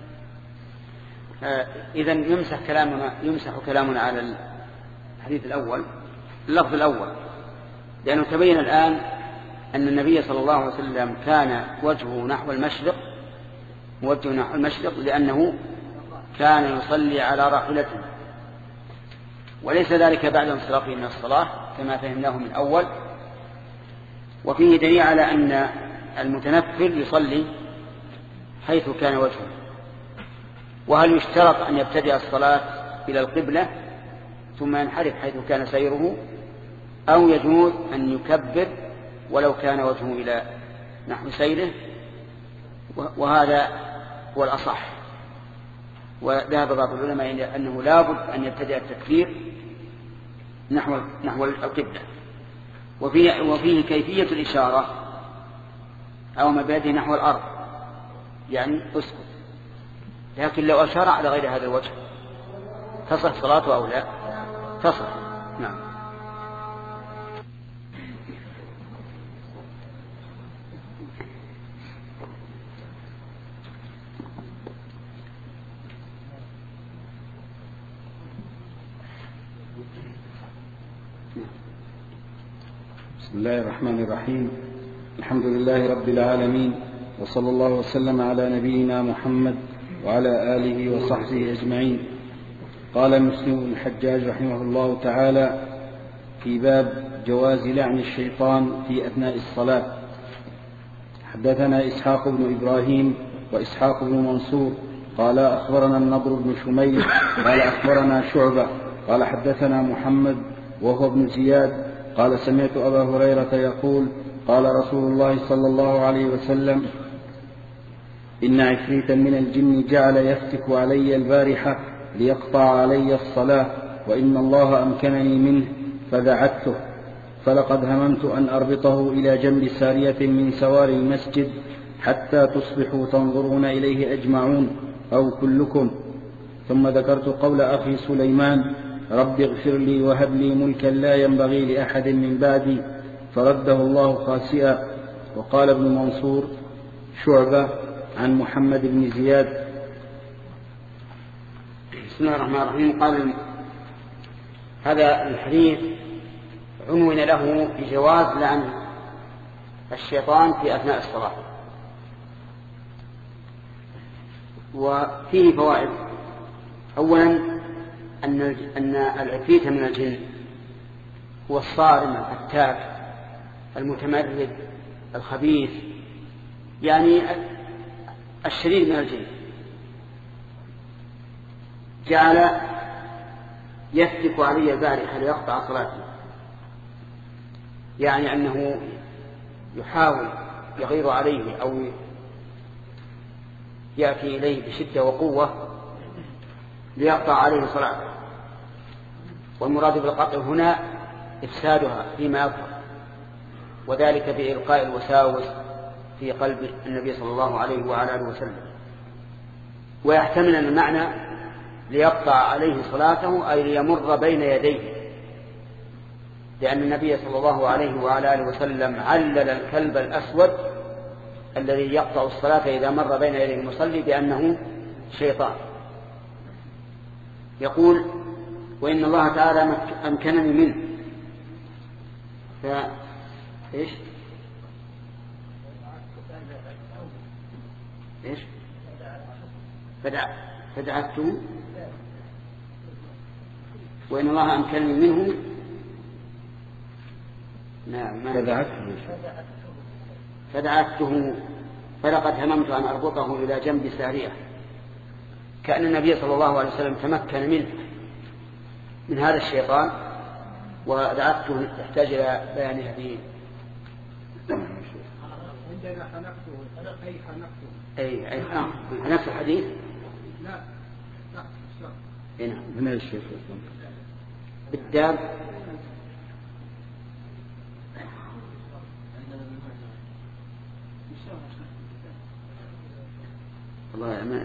Speaker 2: إذن يمسح كلامنا على الحديث الأول، اللفظ الأول، لأنه تبين الآن أن النبي صلى الله عليه وسلم كان وجهه نحو المشرق، موجه نحو المشرق، لأنه كان يصلي على راحلته، وليس ذلك بعد انصرافه من الصلاة كما فهمناه من أول. وفيه دليل على أن المتنفل يصلي حيث كان وجهه. وهل يشترط أن يبتدئ الصلاة إلى القبلة ثم ينحرف حيث كان سيره، أو يجوز أن يكبر ولو كان وجهه إلى نحو سيره؟ وهذا هو الأصح. وذهب بعض العلماء إلى أنه لابد أن يبتدئ التكبير نحو القبلة. وفيه كيفية الإشارة، أو ما بيده نحو الأرض، يعني اسكت. لكن لو أشار على غير هذا الوجه تصح صلاته أو لا؟ تصح. نعم.
Speaker 5: بسم الله الرحمن الرحيم. الحمد لله رب العالمين، وصلى الله وسلم على نبينا محمد وعلى آله وصحبه أجمعين. قال مسلم بن الحجاج رحمه الله تعالى في باب جواز لعن الشيطان في أثناء الصلاة: حدثنا إسحاق بن إبراهيم وإسحاق بن منصور قال أخبرنا النضر بن شميل قال أخبرنا شعبة قال حدثنا محمد وهو ابن زياد قال سمعت أبا هريرة يقول قال رسول الله صلى الله عليه وسلم: إن عفريتا من الجن جعل يفتك علي البارحة ليقطع علي الصلاة، وإن الله أمكنني منه فدعته، فلقد هممت أن أربطه إلى جنب سارية من سوار المسجد حتى تصبحوا تنظرون إليه أجمعون أو كلكم. ثم ذكرت قول أخي سليمان: رب اغفر لي وهب لي ملكا لا ينبغي لأحد من بعدي، فرده الله خاسئا. وقال ابن منصور: شعبة عن محمد بن زياد.
Speaker 2: بسم الله الرحمن الرحيم. قال هذا الحديث عنون له بجواز لعن الشيطان في أثناء الصلاة، وفيه فوائد. أولا أن العفريت من الجن هو الصارم الفتاك المتمرد الخبيث، يعني الشرير من الجن، جعل يفتك علي البارحة ليقطع صلاتي، يعني أنه يحاول يغير عليه أو يأتي إليه بشدة وقوة ليقطع عليه صلاته. والمراد بالقطع هنا إفسادها فيما يظهر، وذلك بإلقاء الوساوس في قلب النبي صلى الله عليه وعلى آله وسلم. ويحتمل أن المعنى ليقطع عليه صلاته أي ليمر بين يديه، لأن النبي صلى الله عليه وعلى آله وسلم علل الكلب الأسود الذي يقطع الصلاة إذا مر بين يديه المصلي بأنه شيطان. يقول: وإن الله تعالى أمكنني منه إيش فدعته، وإن الله أمكنني منه فدعته فلقد هممت أن أربطه إلى جنب سارية، كأن النبي صلى الله عليه وسلم تمكن منه من هذا الشيطان، ودعته تحتاج إلى بيانها فيه.
Speaker 3: عندنا حنقته أي حنقته
Speaker 2: نفس الحديث.
Speaker 3: لا
Speaker 2: هنا
Speaker 5: من الشيخ
Speaker 2: بالداب. الله ما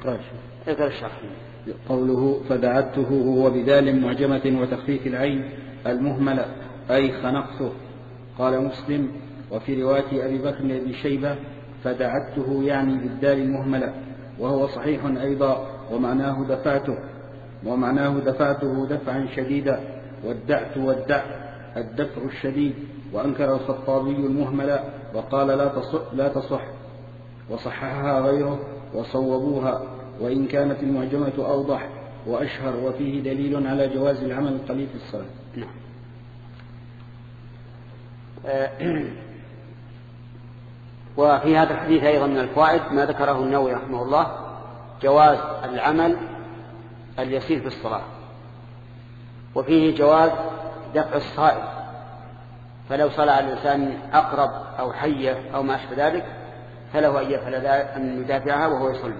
Speaker 2: أقرأ الشرح.
Speaker 5: قوله فدعته هو بدال معجمة وتخفيف العين المهمل أي خنقته. قال مسلم وفي رواية أبي بكر بن أبي شيبة فدعته يعني بالدال المهملة، وهو صحيح أيضا، ومعناه دفعته دفعا شديدا، والدعت والدع الدفع الشديد. وأنكر الخطابي المهملة وقال لا تصح، وصححها غيره وصوبوها، وإن كانت المعجمة أوضح وأشهر، وفيه دليل على جواز العمل القليل في الصلاة.
Speaker 2: وفي هذا الحديث أيضا من الفوائد ما ذكره النووي رحمه الله، جواز العمل اليسير في الصلاة، وفيه جواز دفع الصائب، فلو صلى الإنسان أقرب أو حية أو ما أشبه ذلك فله أن يفعل أن يدافعها وهو يصلي.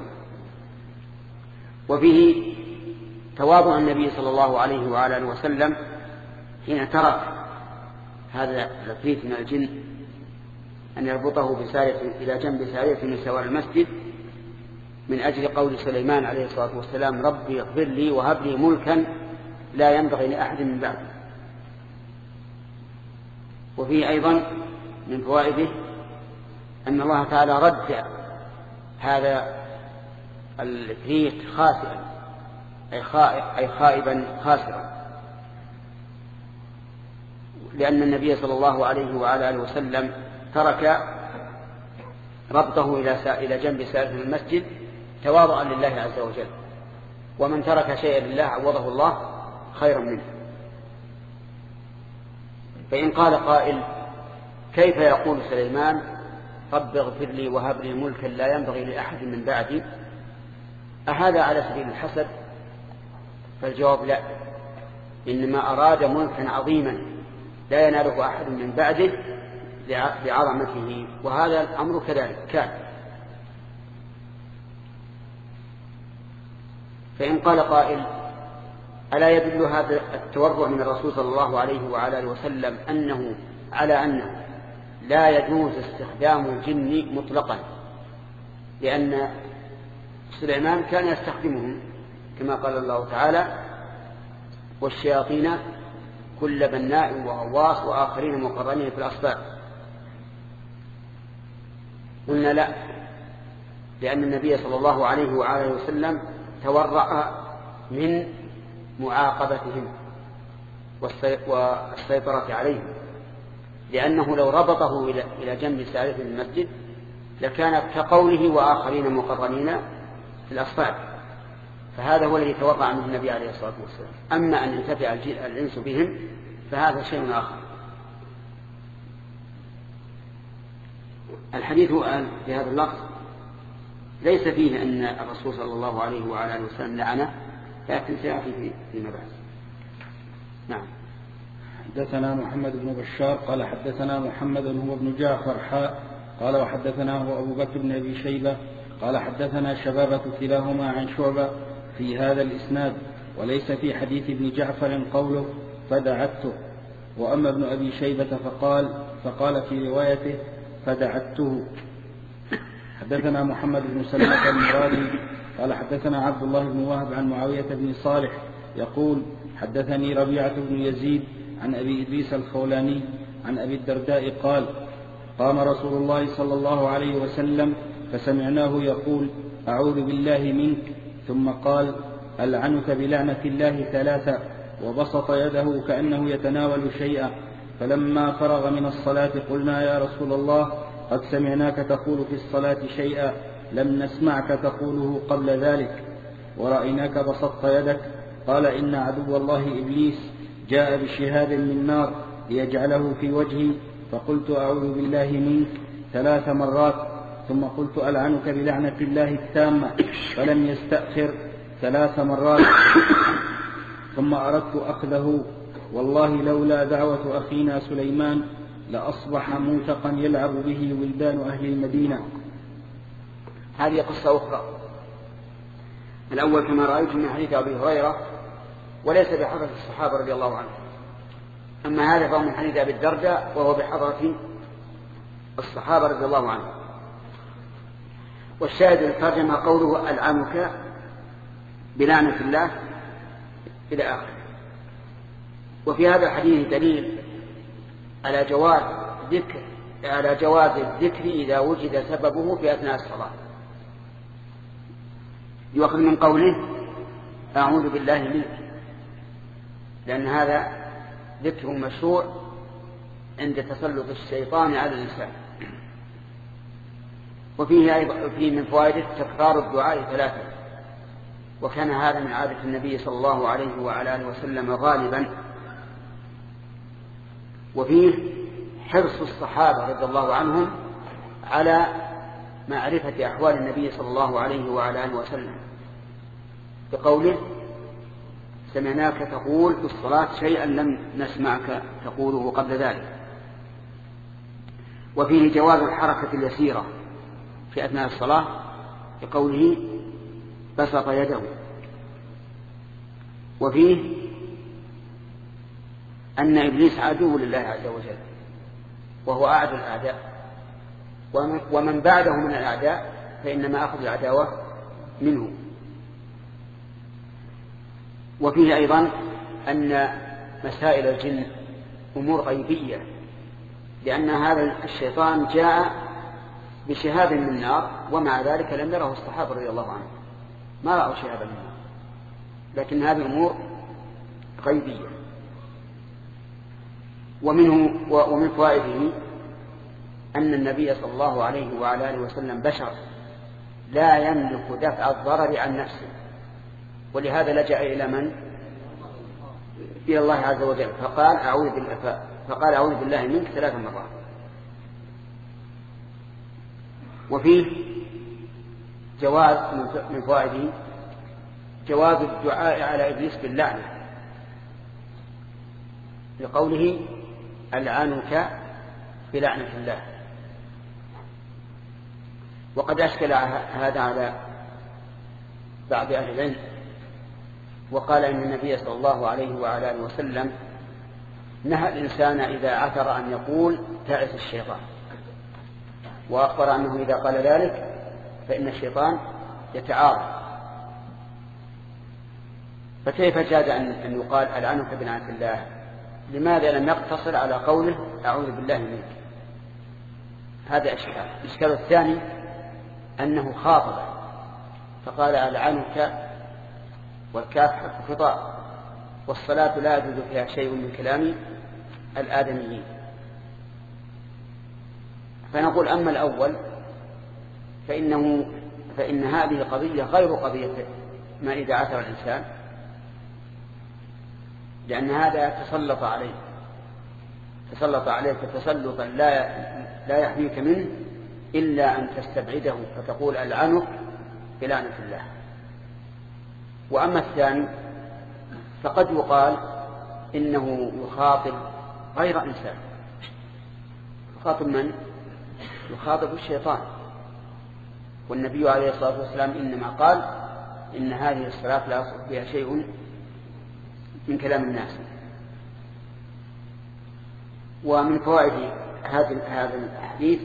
Speaker 2: وفيه تواضع النبي صلى الله عليه وعلى وسلم حين ترك هذا العفريت من الجن أن يربطه بسارية إلى جنب سارية من سوار المسجد، من أجل قول سليمان عليه الصلاة والسلام: ربي اغفر لي وهب لي ملكا لا ينبغي لأحد من بعدي. وفيه أيضا من فوائده أن الله تعالى رد هذا العفريت خاسئا، أي خائبا خاسرا، لأن النبي صلى الله عليه وعلى آله وسلم ترك ربطه إلى جنب سارية المسجد تواضعا لله عز وجل، ومن ترك شيئا لله عوضه الله خيرا منه. فإن قال قائل: كيف يقول سليمان رب اغفر لي وهب لي ملكا لا ينبغي لأحد من بعدي؟ أهذا على سبيل الحسد؟ فالجواب لا، إنما أراد ملكا عظيما لا يناله أحد من بعده لعظمته، وهذا الأمر كذلك كان. فإن قال قائل: ألا يدل هذا التورع من الرسول صلى الله عليه وعلى آله وسلم على أنه لا يجوز استخدام الجن مطلقا، لأن سليمان كان يستخدمهم كما قال الله تعالى: والشياطين كل بناء وغواص وآخرين مقرنين في الأصفاد. قلنا لا، لأن النبي صلى الله عليه وآله وسلم تورع من معاقبتهم والسيطرة عليهم، لأنه لو ربطه إلى جنب سارية المسجد لكان كقوله وآخرين مقرنين في الأصفاد، فهذا هو الذي تورع منه النبي عليه الصلاة والسلام. أما أن ينتفع الإنس بهم فهذا شيء آخر. الحديث في هذا اللفظ ليس فيه أن الرسول صلى الله عليه وعلى آله وسلم لعنه، لكن سيأتي فيما بعد. نعم.
Speaker 5: حدثنا محمد بن بشار قال حدثنا محمد هو ابن جعفر قال وحدثناه أبو بكر بن أبي شيبة قال حدثنا شبابة كلاهما عن شعبة في هذا الإسناد، وليس في حديث ابن جعفر قوله فدعته. وأما ابن أبي شيبة فقال في روايته فدعته. حدثنا محمد بن سلمة المرادي قال حدثنا عبد الله بن وهب عن معاوية بن صالح يقول حدثني ربيعة بن يزيد عن أبي إدريس الخولاني عن أبي الدرداء قال قام رسول الله صلى الله عليه وسلم فسمعناه يقول أعوذ بالله منك، ثم قال ألعنك بلعنة الله ثلاثة، وبسط يده كأنه يتناول شيئا. فلما فرغ من الصلاة قلنا يا رسول الله قد سمعناك تقول في الصلاة شيئا لم نسمعك تقوله قبل ذلك، ورأيناك بسطت يدك. قال إن عدو الله إبليس جاء بشهاب من نار ليجعله في وجهي، فقلت أعوذ بالله منك 3 مرات، ثم قلت ألعنك بلعنة الله التامة، فلم يستأخر 3 مرات، ثم أردت أخذه، والله لولا دعوة أخينا سليمان لأصبح موثقا يلعب به ولدان أهل المدينة.
Speaker 2: هذه قصة أخرى. الأول كما رأيت من حديث أبي هريرة، وليس بحضرة الصحابة رضي الله عنهم. أما هذا فهو من حديث أبي الدرداء وهو بحضرة الصحابة رضي الله عنهم. والشاهد الترجمة قوله ألعنك بلعنة الله إلى آخره. وفي هذا الحديث دليل على جواز الذكر إذا وجد سببه في أثناء الصلاة. يؤخذ من قوله أعوذ بالله منك، لأن هذا ذكر مشروع عند تسلط الشيطان على الإنسان. وفيه أيضا من فوائده تكرار الدعاء 3، وكان هذا من عادة النبي صلى الله عليه وعلى آله وسلم غالبا. وفيه حرص الصحابة رضي الله عنهم على معرفة أحوال النبي صلى الله عليه وعلى آله وسلم، بقوله سمعناك تقول في الصلاة شيئا لم نسمعك تقوله قبل ذلك. وفيه جواز الحركة اليسيرة في أثناء الصلاة، بقوله بسط يده. وفيه أن إبليس عدو لله عز وجل، وهو أعدى الأعداء، ومن بعده من الأعداء فإنما أخذ العداوة منه. وفيه أيضا أن مسائل الجن أمور غيبية، لأن هذا الشيطان جاء بشهاب من نار، ومع ذلك لم يره الصحابة رضي الله عنهم، ما رأوا شهابا من نار، لكن هذه أمور غيبية. ومن فوائده أن النبي صلى الله عليه وعلى آله وسلم بشر لا يملك دفع الضرر عن نفسه، ولهذا لجأ إلى من؟ إلى الله عز وجل، فقال أعوذ بالله منك 3 مرات. وفيه جواز من فوائده جواز الدعاء على إبليس باللعنة، لقوله ألعنك بلعنة الله. وقد أشكل هذا على بعض أهل العلم، وقال إن النبي صلى الله عليه وعلى آله وسلم نهى الإنسان إذا عثر أن يقول تعس الشيطان، وأخبر أنه إذا قال ذلك فإن الشيطان يتعارض. فكيف جاز أن يقال ألعنك بلعنة الله؟ لماذا لم يقتصر على قوله أعوذ بالله منك؟ هذا إشكال. الإشكال الثاني أنه خاطب فقال ألعنك، والكاف حرف خطاب، والصلاة لا يجوز فيها شيء من كلام الآدميين. فنقول أما الأول فإن هذه قضية غير قضية ما إذا عثر الإنسان، لأن هذا تسلط عليك تسلطا لا يحميك منه إلا أن تستبعده، فتقول ألعنك بلعنة الله. وأما الثاني فقد يقال إنه يخاطب غير إنسان. يخاطب من؟ يخاطب الشيطان. والنبي عليه الصلاة والسلام إنما قال إن هذه الصلاة لا يصح بها شيء من كلام الناس. ومن فوائد هذا الحديث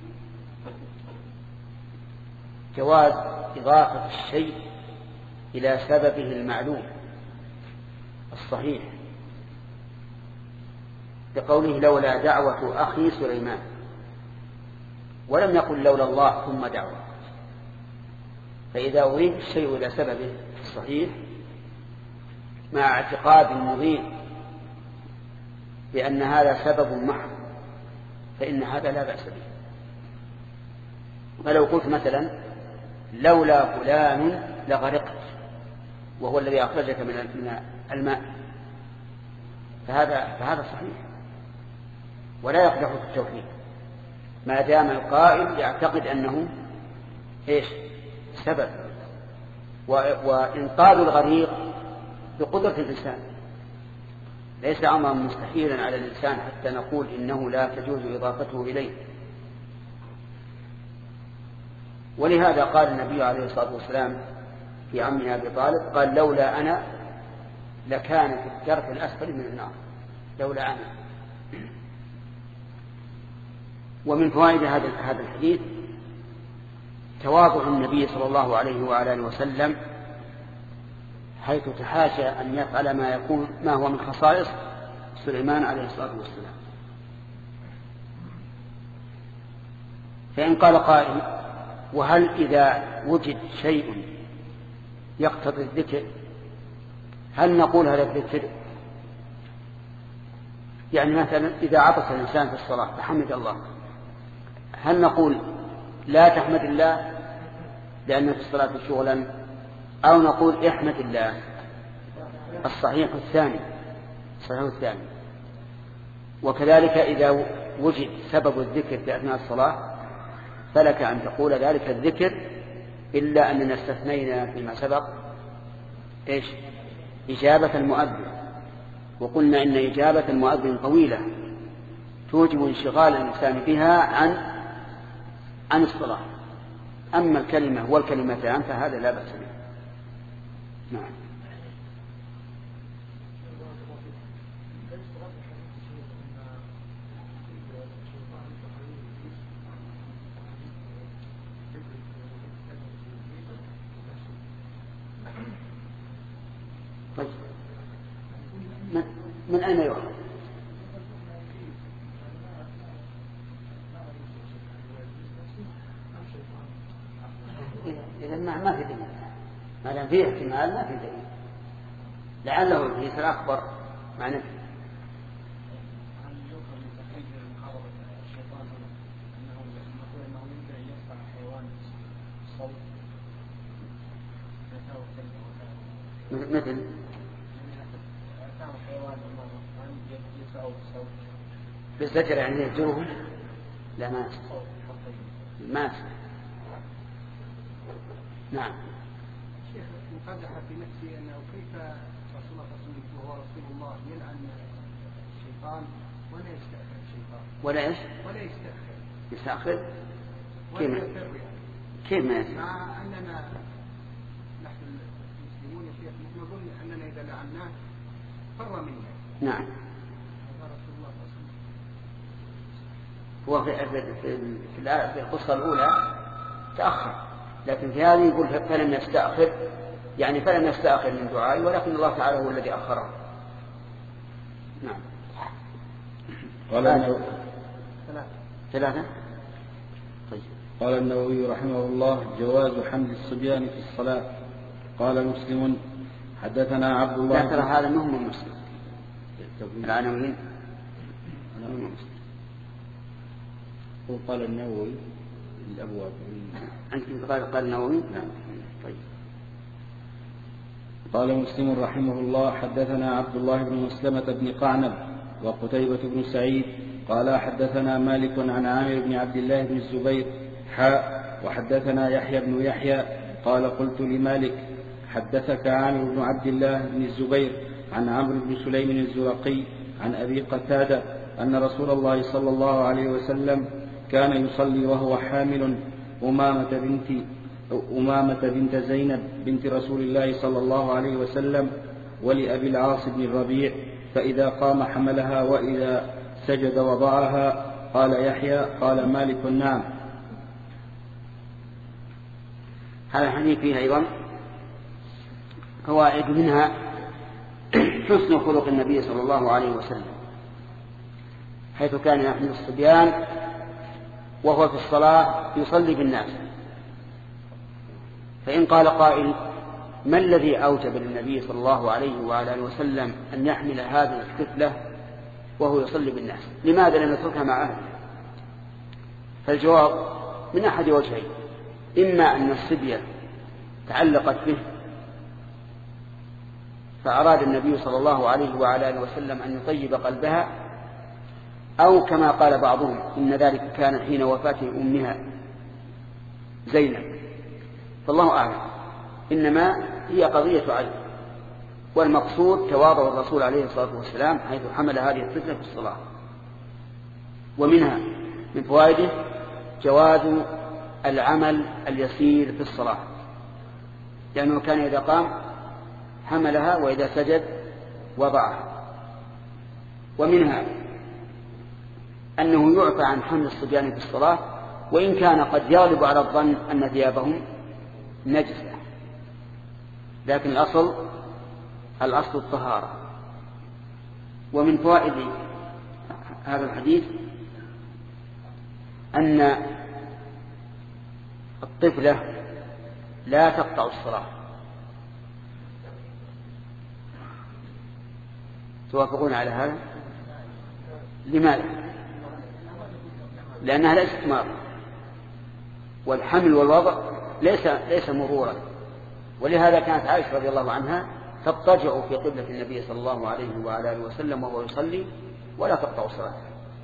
Speaker 2: جواز إضافة الشيء إلى سببه المعلوم الصحيح، بقوله لولا دعوة أخي سليمان، ولم يقل لولا الله ثم دعوة. فإذا أضيف الشيء إلى سببه الصحيح مع اعتقاد مضيء بأن هذا سبب محض فإن هذا لا بأس به. فلو قلت مثلا لولا فلان لغرقت، وهو الذي أخرجك من الماء، فهذا صحيح ولا يقدح في التوحيد، ما دام القائل يعتقد أنه سبب. وإنقاذ الغريق بقدرة الإنسان، ليس أمرا مستحيلا على الإنسان حتى نقول إنه لا تجوز إضافته إليه. ولهذا قال النبي عليه الصلاة والسلام في عمه أبي طالب، قال لولا أنا لكان في الدرك الأسفل من النار، لولا أنا. ومن فوائد هذا الحديث تواضع النبي صلى الله عليه وعلى آله وسلم، حيث تحاشى أن يفعل ما هو من خصائص سليمان عليه الصلاة والسلام. فإن قال قائل: وهل إذا وجد شيء يقتضي الذكر هل نقول هذا الذكر؟ يعني مثلا إذا عطس الإنسان في الصلاة فحمد الله، هل نقول لا تحمد الله لأن في الصلاة شغلا، أو نقول احمد الله؟ الصحيح الثاني. وكذلك إذا وجد سبب الذكر في أثناء الصلاة فلك أن تقول ذلك الذكر، إلا أننا استثنينا فيما سبق إجابة المؤذن، وقلنا إن إجابة المؤذن طويلة توجب انشغال الإنسان بها عن الصلاة. أما الكلمة والكلمتان فهذا لا بأس به. نعم. طيب من أين يؤخذ؟ إذا ما في دليل، ما دام فيه احتمال ما في دليل، لعله الحديث الأخبر مع نفسه. مثل بالزجر يعني يهجرهم؟ لا ما نعم.
Speaker 3: شيخ مقدح في نفسي أنه كيف رسول الله وهو رسول الله يلعن الشيطان ولا يستأخر الشيطان ولا
Speaker 2: يستأخر كيف ما يستأخر؟
Speaker 3: مع أننا نحن المسلمون يا شيخ نقول أننا إذا لعناه فر منا.
Speaker 2: نعم. هو في القصة الأولى تأخر، لكن في هذه يقول فلم يستأخر، يعني فلم يستأخر من دعائي، ولكن الله تعالى هو الذي أخره. نعم. ثلاثة. طيب.
Speaker 5: قال النووي رحمه الله: جواز حمل الصبيان في الصلاة. قال مسلم: حدثنا عبد الله.
Speaker 2: ذكر هذا مهم مسلم. العناوين
Speaker 5: قال النووي الأبواب.
Speaker 2: أنت قال النووي؟
Speaker 5: نعم.
Speaker 2: طيب.
Speaker 5: قال مسلم رحمه الله: حدثنا عبد الله بن مسلمة بن قعنب وقتيبة بن سعيد قال حدثنا مالك عن عامر بن عبد الله بن الزبير وحدثنا يحيى بن يحيى قال قلت لمالك: حدثك عامر بن عبد الله بن الزبير عن عمرو بن سليم الزرقي عن أبي قتادة أن رسول الله صلى الله عليه وسلم كان يصلي وهو حامل أمامة بنت زينب بنت رسول الله صلى الله عليه وسلم ولأبي العاص بن الربيع، فإذا قام حملها وإذا سجد وضعها. قال يحيى: قال مالك: نعم.
Speaker 2: هذا الحديث فيه أيضا فوائد، منها حسن خلق النبي صلى الله عليه وسلم، حيث كان يحمل الصبيان وهو في الصلاة يصلي بالناس. فإن قال قائل: ما الذي أوجب للنبي صلى الله عليه وعلى آله وسلم أن يحمل هذه الطفلة وهو يصلي بالناس؟ لماذا لم يتركها مع أهله؟ فالجواب من أحد وجهين: إما أن الصبية تعلقت به فأراد النبي صلى الله عليه وعلى آله وسلم أن يطيب قلبها، أو كما قال بعضهم إن ذلك كان حين وفاة أمها زينب، فالله أعلم. إنما هي قضية عين، والمقصود تواضع الرسول عليه الصلاة والسلام حيث حمل هذه الطفلة في الصلاة. ومنها من فوائده جواز العمل اليسير في الصلاة، لأنه كان إذا قام حملها وإذا سجد وضعها. ومنها أنه يعفى عن حمل الصبيان في الصلاة، وإن كان قد يغلب على الظن أن ثيابهم نجسة، لكن الأصل الطهارة. ومن فوائد هذا الحديث أن الطفلة لا تقطع الصلاة. توافقون على هذا؟ لماذا؟ لأنها ليست مرة، والحمل والوضع ليس مرورا، ولهذا كانت عائشة رضي الله عنها تضطجع في قبلة النبي صلى الله عليه وعلى آله وسلم وهو يصلي ولا تقطع صلاته.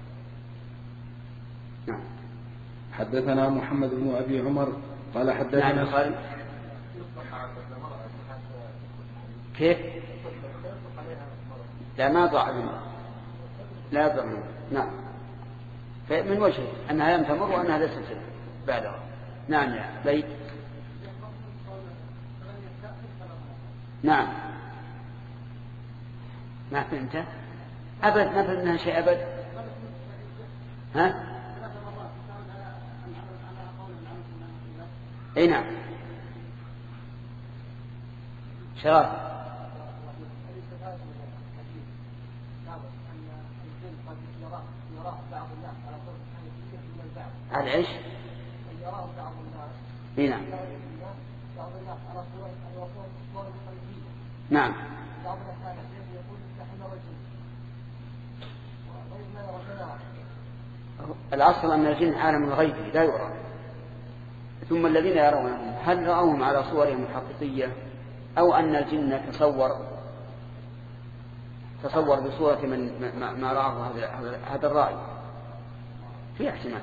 Speaker 2: نعم.
Speaker 5: حدثنا محمد بن أبي عمر قال حدثنا
Speaker 2: نعم خالد. كيف؟ لا ما ضاع منه، لا ضاع منه. نعم. من وجه أنها لم تمر وأنها ليست بعدها. نعم يا بيت. نعم. ما فهمت؟ أبد ما فهمت منها شيء أبد. ها؟ أي نعم. شراب. على ايش؟ نعم. نعم. الأصل أن الجن عالم الغيب لا يرى، ثم الذين يرونهم هل رأوهم على صورهم الحقيقية أو أن الجن تصور بصورة من ما رآه هذا الرأي؟ في احتمال.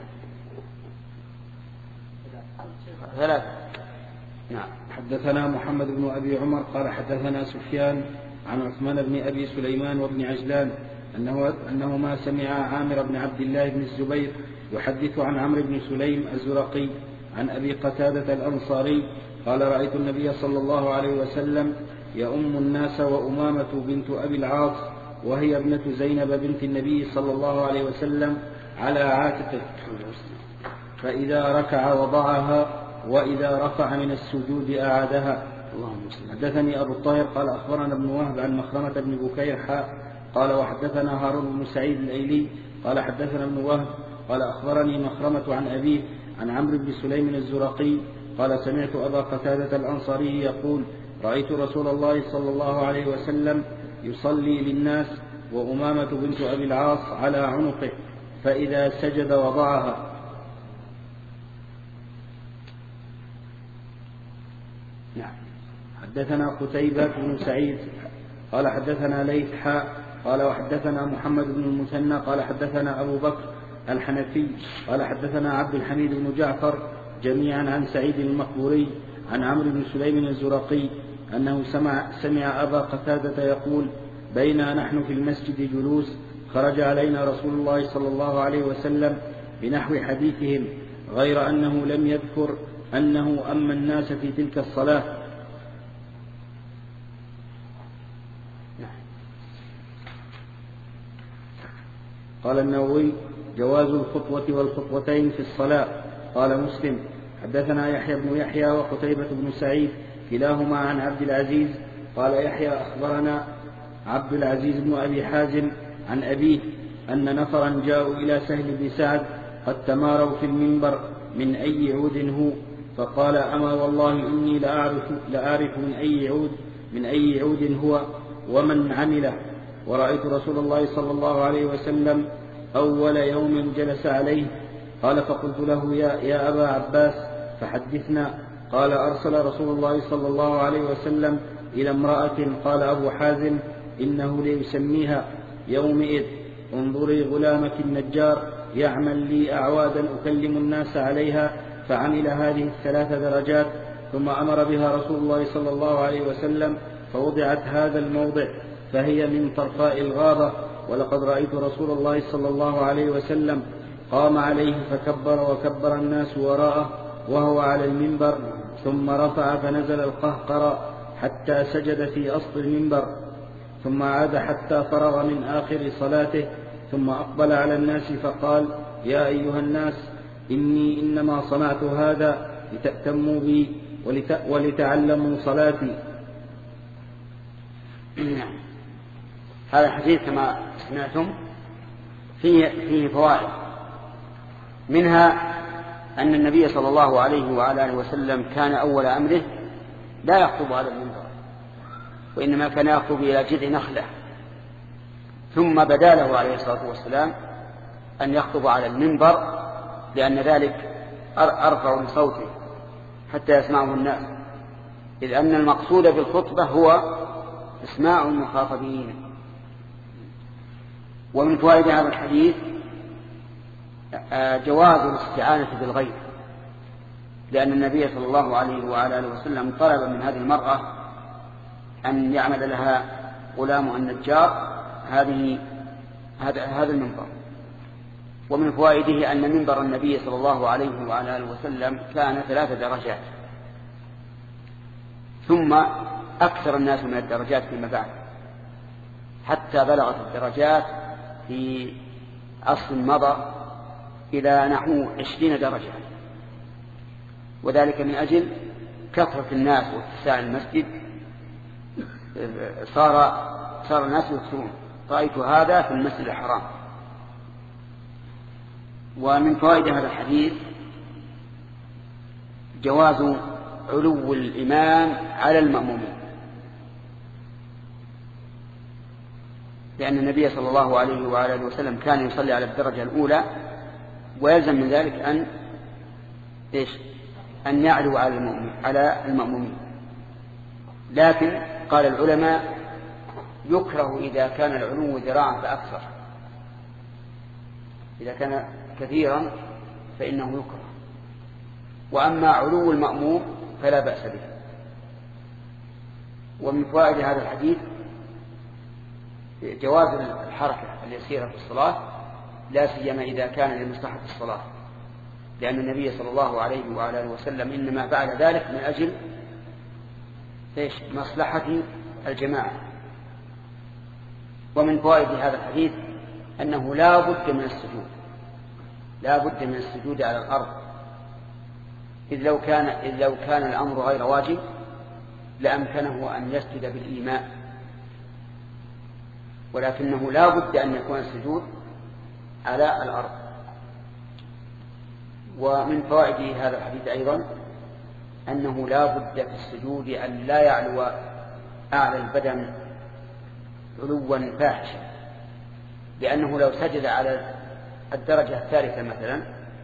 Speaker 2: ثلاثة. نعم.
Speaker 5: حدثنا محمد بن أبي عمر قال حدثنا سفيان عن عثمان بن أبي سليمان وابن عجلان أنهما سمع عامر بن عبد الله بن الزبير يحدث عن عمرو بن سليم الزرقي عن أبي قتادة الأنصاري قال رأيت النبي صلى الله عليه وسلم يؤم الناس وأمامة بنت أبي العاص وهي ابنة زينب بنت النبي صلى الله عليه وسلم على عاتقه، فإذا ركع وضعها وإذا رفع من السجود أعادها. حدثني أبو الطاهر قال أخبرنا ابن وهب عن مخرمة بن بكير قال وحدثنا هارون بن سعيد الأيلي قال حدثنا ابن وهب قال أخبرني مخرمة عن أبيه عن عمرو بن سليم الزرقي قال سمعت أبا قتادة الأنصاري يقول رأيت رسول الله صلى الله عليه وسلم يصلي للناس وأمامة بنت أبي العاص على عنقه، فإذا سجد وضعها.
Speaker 2: نعم.
Speaker 5: حدثنا قتيبة بن سعيد قال حدثنا ليث قال وحدثنا محمد بن المثنى قال حدثنا أبو بكر الحنفي قال حدثنا عبد الحميد بن جعفر جميعا عن سعيد المقبوري عن عمرو بن سليم الزرقي أنه سمع أبا قتادة يقول بينا نحن في المسجد جلوس خرج علينا رسول الله صلى الله عليه وسلم بنحو حديثهم غير أنه لم يذكر أنه أما الناس في تلك الصلاة. قال النووي جواز الخطوة والخطوتين في الصلاة. قال مسلم حدثنا يحيى بن يحيى وقتيبة بن سعيد كلاهما عن عبد العزيز قال يحيى أخبرنا عبد العزيز بن أبي حازم عن أبيه أن نفرا جاءوا إلى سهل بن سعد قد تماروا في المنبر من أي عود هو، فقال أما والله إني لأعرف من أي عود هو ومن عمله، ورأيت رسول الله صلى الله عليه وسلم أول يوم جلس عليه. قال فقلت له يا أبا عباس فحدثنا. قال أرسل رسول الله صلى الله عليه وسلم إلى امرأة قال أبو حازم إنه ليسميها يومئذ انظري غلامك النجار يعمل لي أعوادا أكلم الناس عليها، فعمل هذه 3 درجات ثم أمر بها رسول الله صلى الله عليه وسلم فوضعت هذا الموضع فهي من طرفاء الغابة، ولقد رأيت رسول الله صلى الله عليه وسلم قام عليه فكبر وكبر الناس وراءه وهو على المنبر، ثم رفع فنزل القهقر حتى سجد في أصل المنبر، ثم عاد حتى فرغ من آخر صلاته، ثم أقبل على الناس فقال يا أيها الناس إني إنما صنعت هذا لتأتموا بي ولتعلموا صلاتي.
Speaker 2: هذا الحديث كما سمعتم فيه فوائد، منها أن النبي صلى الله عليه وعلى آله وسلم كان أول أمره لا يخطب على المنبر، وإنما كان يخطب إلى جذع نخلة، ثم بدا له عليه الصلاة والسلام أن يخطب على المنبر، لأن ذلك أرفع لصوته حتى يسمعه الناس، إذ أن المقصود بالخطبة هو إسماع المخاطبين. ومن فوائد هذا الحديث جواز الاستعانة بالغير، لأن النبي صلى الله عليه وعلى آله وسلم طلب من هذه المرأة أن يعمل لها غلام النجار هذا المنبر. ومن فوائده أن منبر النبي صلى الله عليه وعلى آله وسلم كان 3 درجات، ثم أكثر الناس من الدرجات فيما بعد، حتى بلغت الدرجات في عصر مضى إلى نحو 20 درجة، وذلك من أجل كثرة الناس واتساع المسجد. صار الناس يكثرون. رأيت هذا في المسجد الحرام. ومن فوائد هذا الحديث جواز علو الإمام على المأمومين، لأن النبي صلى الله عليه وعلى آله وسلم كان يصلي على الدرجة الأولى، ويلزم من ذلك أن يعلو على المأمومين. لكن قال العلماء يكره إذا كان العلو ذراعا فأكثر، إذا كان كثيرا فإنه يكره، وأما علو المأموم فلا بأس به. ومن فوائد هذا الحديث جواز الحركة اليسيرة في الصلاة، لا سيما إذا كان لمصلحة الصلاة، لأن النبي صلى الله عليه وعلى آله وسلم إنما فعل ذلك من أجل مصلحة الجماعة. ومن فوائد هذا الحديث أنه لا بد من السجود على الأرض، إذ لو كان الأمر غير واجب لأمكنه أن يسجد بالإيماء، ولكنه لا بد أن يكون السجود على الأرض. ومن فوائد هذا الحديث أيضا أنه لا بد في السجود أن لا يعلو أعلى البدن علوا فاحشا، لأنه لو سجد على الدرجة الثالثة مثلا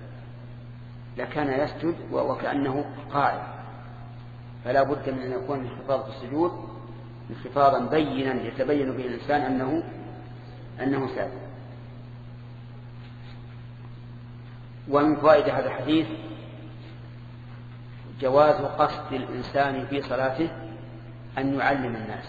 Speaker 2: لكان يسجد وكأنه قاعد، فلا بد من أن يكون انخفاض في السجود انخفاضا بينا يتبين به الإنسان أنه ساجد. ومن فوائد هذا الحديث جواز قصد الإنسان في صلاته أن يعلم الناس،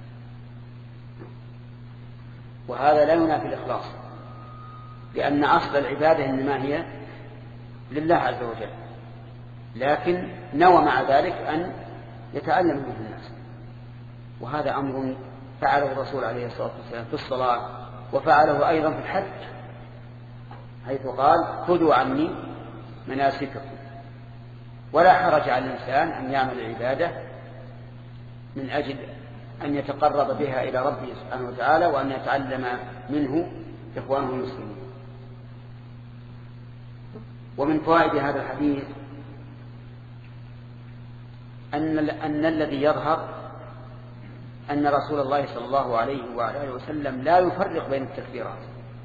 Speaker 2: وهذا لا ينافي الإخلاص، لأن أصل العبادة إنما هي لله عز وجل، لكن نوى مع ذلك أن يتعلم منه الناس، وهذا أمر فعله الرسول عليه الصلاة والسلام في الصلاة، وفعله أيضا في الحج، حيث قال خذوا عني مناسككم. ولا حرج على الإنسان أن يعمل العبادة من أجل أن يتقرب بها إلى ربه سبحانه وتعالى، وأن يتعلم منه إخوانه المسلمين. ومن فوائد هذا الحديث أن الذي يظهر أن رسول الله صلى الله عليه وعلى آله وسلم لا يفرق بين التكبيرات،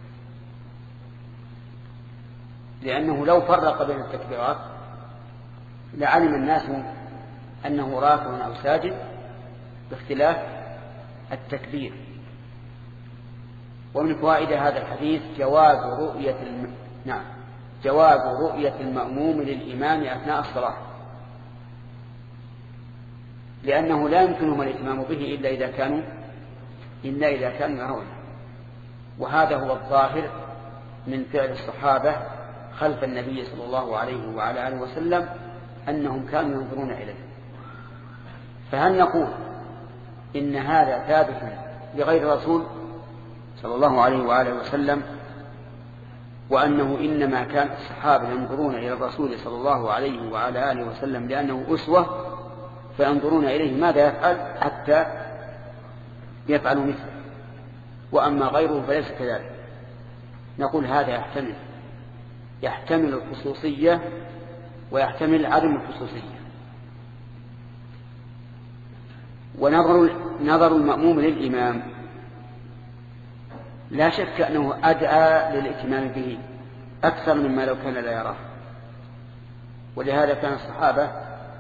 Speaker 2: لأنه لو فرق بين التكبيرات لعلم الناس أنه راكع أو ساجد باختلاف التكبير. ومن فوائد هذا الحديث جواز رؤية المأموم للإمام أثناء الصلاة، لأنه لا يمكنهم الإتمام به إلا إذا كانوا يرون. وهذا هو الظاهر من فعل الصحابة خلف النبي صلى الله عليه وعلى آله وسلم، أنهم كانوا ينظرون إليه. فهل نقول إن هذا ثابت لغير الرسول صلى الله عليه وآله وسلم، وأنه إنما كان الصحابة ينظرون إلى الرسول صلى الله عليه وعلى آله وسلم لأنه أسوة، فينظرون إليه ماذا يفعل حتى يفعلوا مثله؟ وأما غيره فليس كذلك. نقول هذا يحتمل الخصوصية ويحتمل عدم الخصوصية. ونظر المأموم للإمام لا شك أنه أدعى للائتمام به أكثر مما لو كان لا يراه. ولهذا كان الصحابة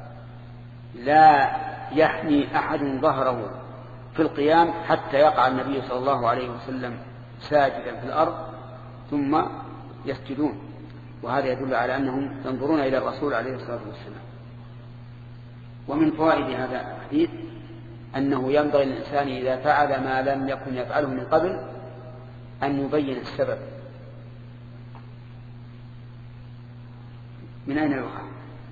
Speaker 2: لا يحني أحد ظهره في القيام حتى يقع النبي صلى الله عليه وسلم ساجدا في الأرض ثم يسجدون، وهذا يدل على أنهم ينظرون إلى الرسول عليه الصلاة والسلام. ومن فوائد هذا الحديث أنه ينبغي للإنسان إذا فعل ما لم يكن يفعله من قبل أن يبين السبب. من أين يؤخذ؟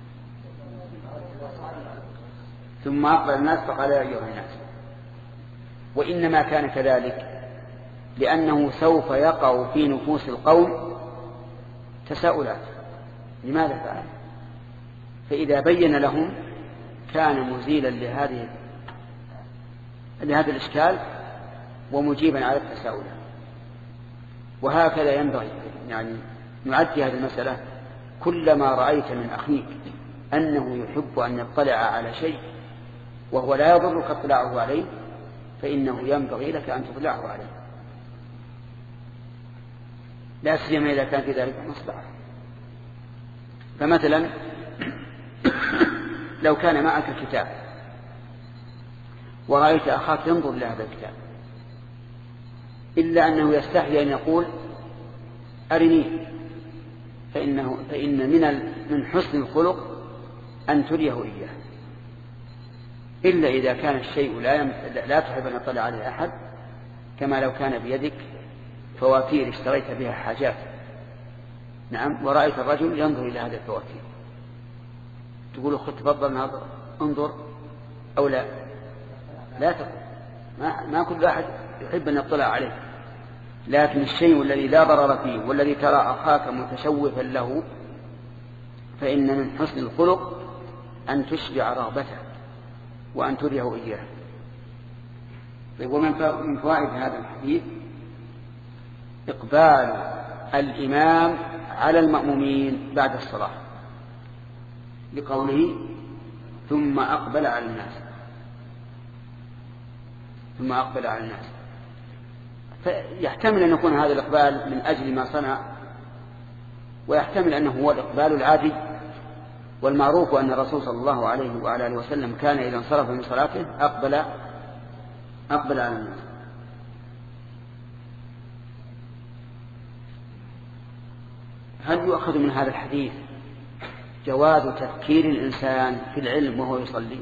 Speaker 2: ثم أقبل الناس فقال يا أيها الناس. وإنما كان كذلك لأنه سوف يقع في نفوس القوم تساؤلات لماذا فعل، فإذا بين لهم كان مزيلا لهذا الإشكال ومجيبا على التساؤلات. وهكذا ينبغي يعني نعدي هذه المسألة. كلما رأيت من أخيك أنه يحب أن يطلع على شيء وهو لا يضرك اطلاعه عليه فإنه ينبغي لك أن تطلعه عليه، لا سيما إذا كان في ذلك مصلحة. فمثلا لو كان معك كتاب ورأيت أخاك ينظر لهذا الكتاب إلا أنه يستحي أن يقول أرني، فإن من حسن الخلق أن تريه إياه، إلا إذا كان الشيء لا تحب أن يطلع عليه أحد، كما لو كان بيدك فواتير اشتريت بها حاجات، نعم، ورأيت الرجل ينظر إلى هذه الفواتير تقول أخذ تفضل انظر أو لا تقول، ما كل أحد يحب أن يطلع عليه. لكن الشيء الذي لا ضرر فيه والذي ترى أخاك متشوفا له فإن من حسن الخلق أن تشبع رغبته وأن تريه إياه. ومن فوائد هذا الحديث إقبال الإمام على المأمومين بعد الصلاة لقوله ثم أقبل على الناس. فيحتمل أن يكون هذا الإقبال من أجل ما صنع، ويحتمل أنه هو الإقبال العادي. والمعروف أن الرسول صلى الله عليه وعلى آله وسلم كان إذا انصرف من صلاته أقبل على الناس. هل يؤخذ من هذا الحديث جواز تفكير الإنسان في العلم وهو يصلي؟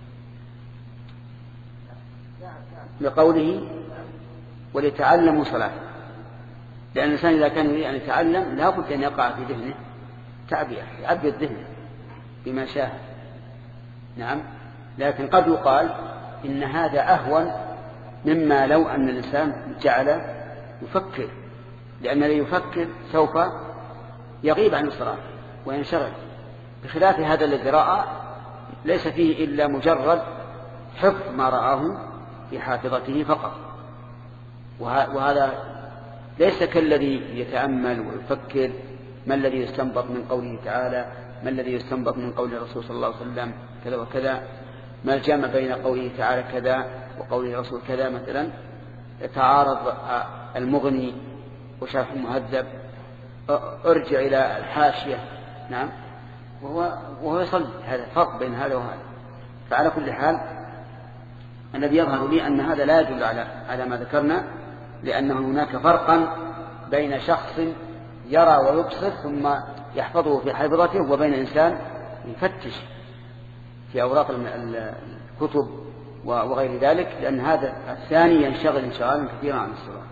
Speaker 2: لقوله ولتعلموا صلاة، لأن الإنسان إذا كان يريد أن يتعلم لا بد أن يقع في ذهنه تعبير، يعبي الذهن بما شاء، نعم. لكن قد يقال إن هذا أهون مما لو أن الإنسان جعل يفكر، لأن الذي يفكر سوف يغيب عن الصلاة وينشغل، بخلاف هذا الذي رأى ليس فيه إلا مجرد حفظ ما رآه في حافظته فقط. وهذا ليس كالذي يتأمل ويفكر ما الذي يستنبط من قوله تعالى، ما الذي يستنبط من قول الرسول صلى الله عليه وسلم كذا وكذا، ما الجمع بين قوله تعالى كذا وقوله الرسول كذا. مثلا تعارض المغني وشرح المهذب، ارجع إلى الحاشية، نعم، وهو يصلي. هذا فرق بين هذا وهذا. فعلى كل حال الذي يظهر لي أن هذا لا يدل على ما ذكرنا، لأنه هناك فرقا بين شخص يرى ويبصر ثم يحفظه في حافظته وبين إنسان يفتش في أوراق الكتب وغير ذلك، لأن هذا الثاني ينشغل انشغالا كثيرا عن الصلاة.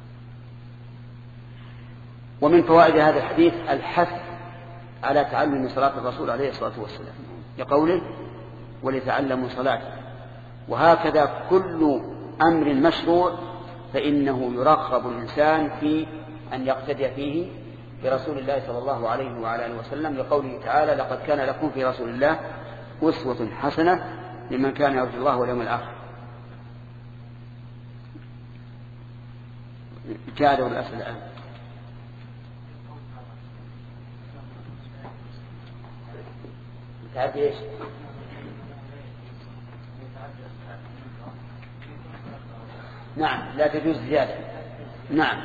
Speaker 2: ومن فوائد هذا الحديث الحث على تعلم صلاة الرسول عليه الصلاة والسلام لقوله ولتعلموا صلاته. وهكذا كل أمر مشروع فإنه يرغب الإنسان في أن يقتدي فيه برسول الله صلى الله عليه وعلى آله وسلم، لقوله تعالى لقد كان لكم في رسول الله أسوة حسنة لمن كان يرجو الله واليوم الآخر. الجعد والأسد الآن. تعدي إيش؟ نعم لا تجوز زيادة. نعم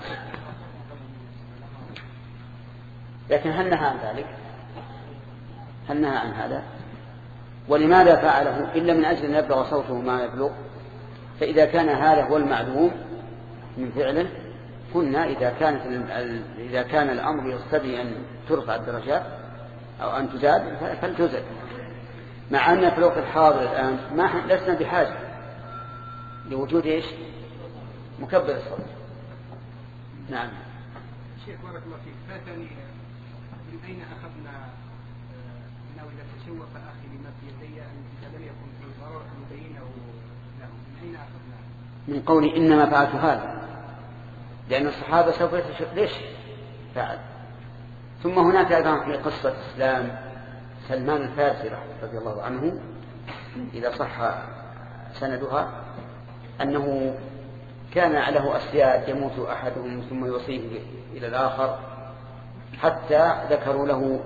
Speaker 2: لكن هل نهى عن ذلك؟ هل نهى عن هذا؟ ولماذا فعله إلا من أجل أن يبلغ صوته ما يبلغ؟ فإذا كان هذا هو المعلوم من فعله قلنا إذا كان الأمر يقتضي أن ترفع الدرجات أو أن تزاد فلتزد، مع أن في الوقت الحاضر الآن ما لسنا بحاجة لوجود إيش؟ مكبر الصوت. نعم.
Speaker 3: شيخ بارك الله فيك، فاتني من أين أخذنا أنه إذا تشوف أخي لما في يدي إذا لم يكن في ضرر مبينه له، من أين أخذنا؟
Speaker 2: من قولي إنما فعلت هذا لأن الصحابة سوف ليش فعل. ثم هناك أيضا في قصة إسلام سلمان الفارسي رضي الله عنه إذا صح سندها أنه كان له أسياد يموت أحدهم ثم يوصيه إلى الآخر، حتى ذكروا له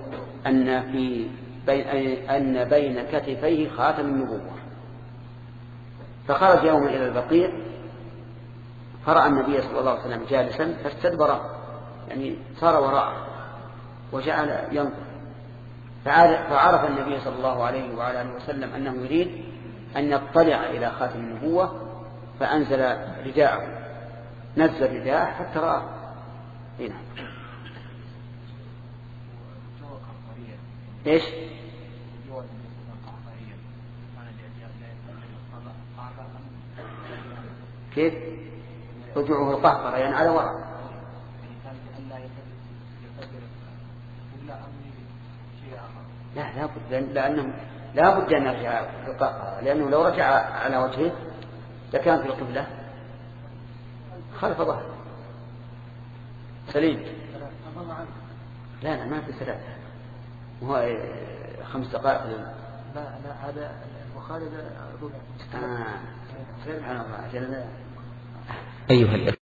Speaker 2: أن بين كتفيه خاتم النبوة، فخرج يوما إلى البقيع فرأى النبي صلى الله عليه وسلم جالسا فاستدبر، يعني صار وراءه وجعل ينظر، فعرف النبي صلى الله عليه وعلى آله وسلم أنه يريد أن يطلع إلى خاتم النبوة، فأنزل رداءه، نزل رداءه حتى رأى هنا. إيش؟ كيف؟ رجوعه القهقرة يعني على وراء. لا بد أن يرجع القهقرة، لأنه لو رجع على وجهه لكان في القبلة خلف ظهره سليم. لا ما في ثلاثة، وهو 5 دقائق.
Speaker 3: لا هذا وخالد
Speaker 2: سبحان الله.
Speaker 1: أيها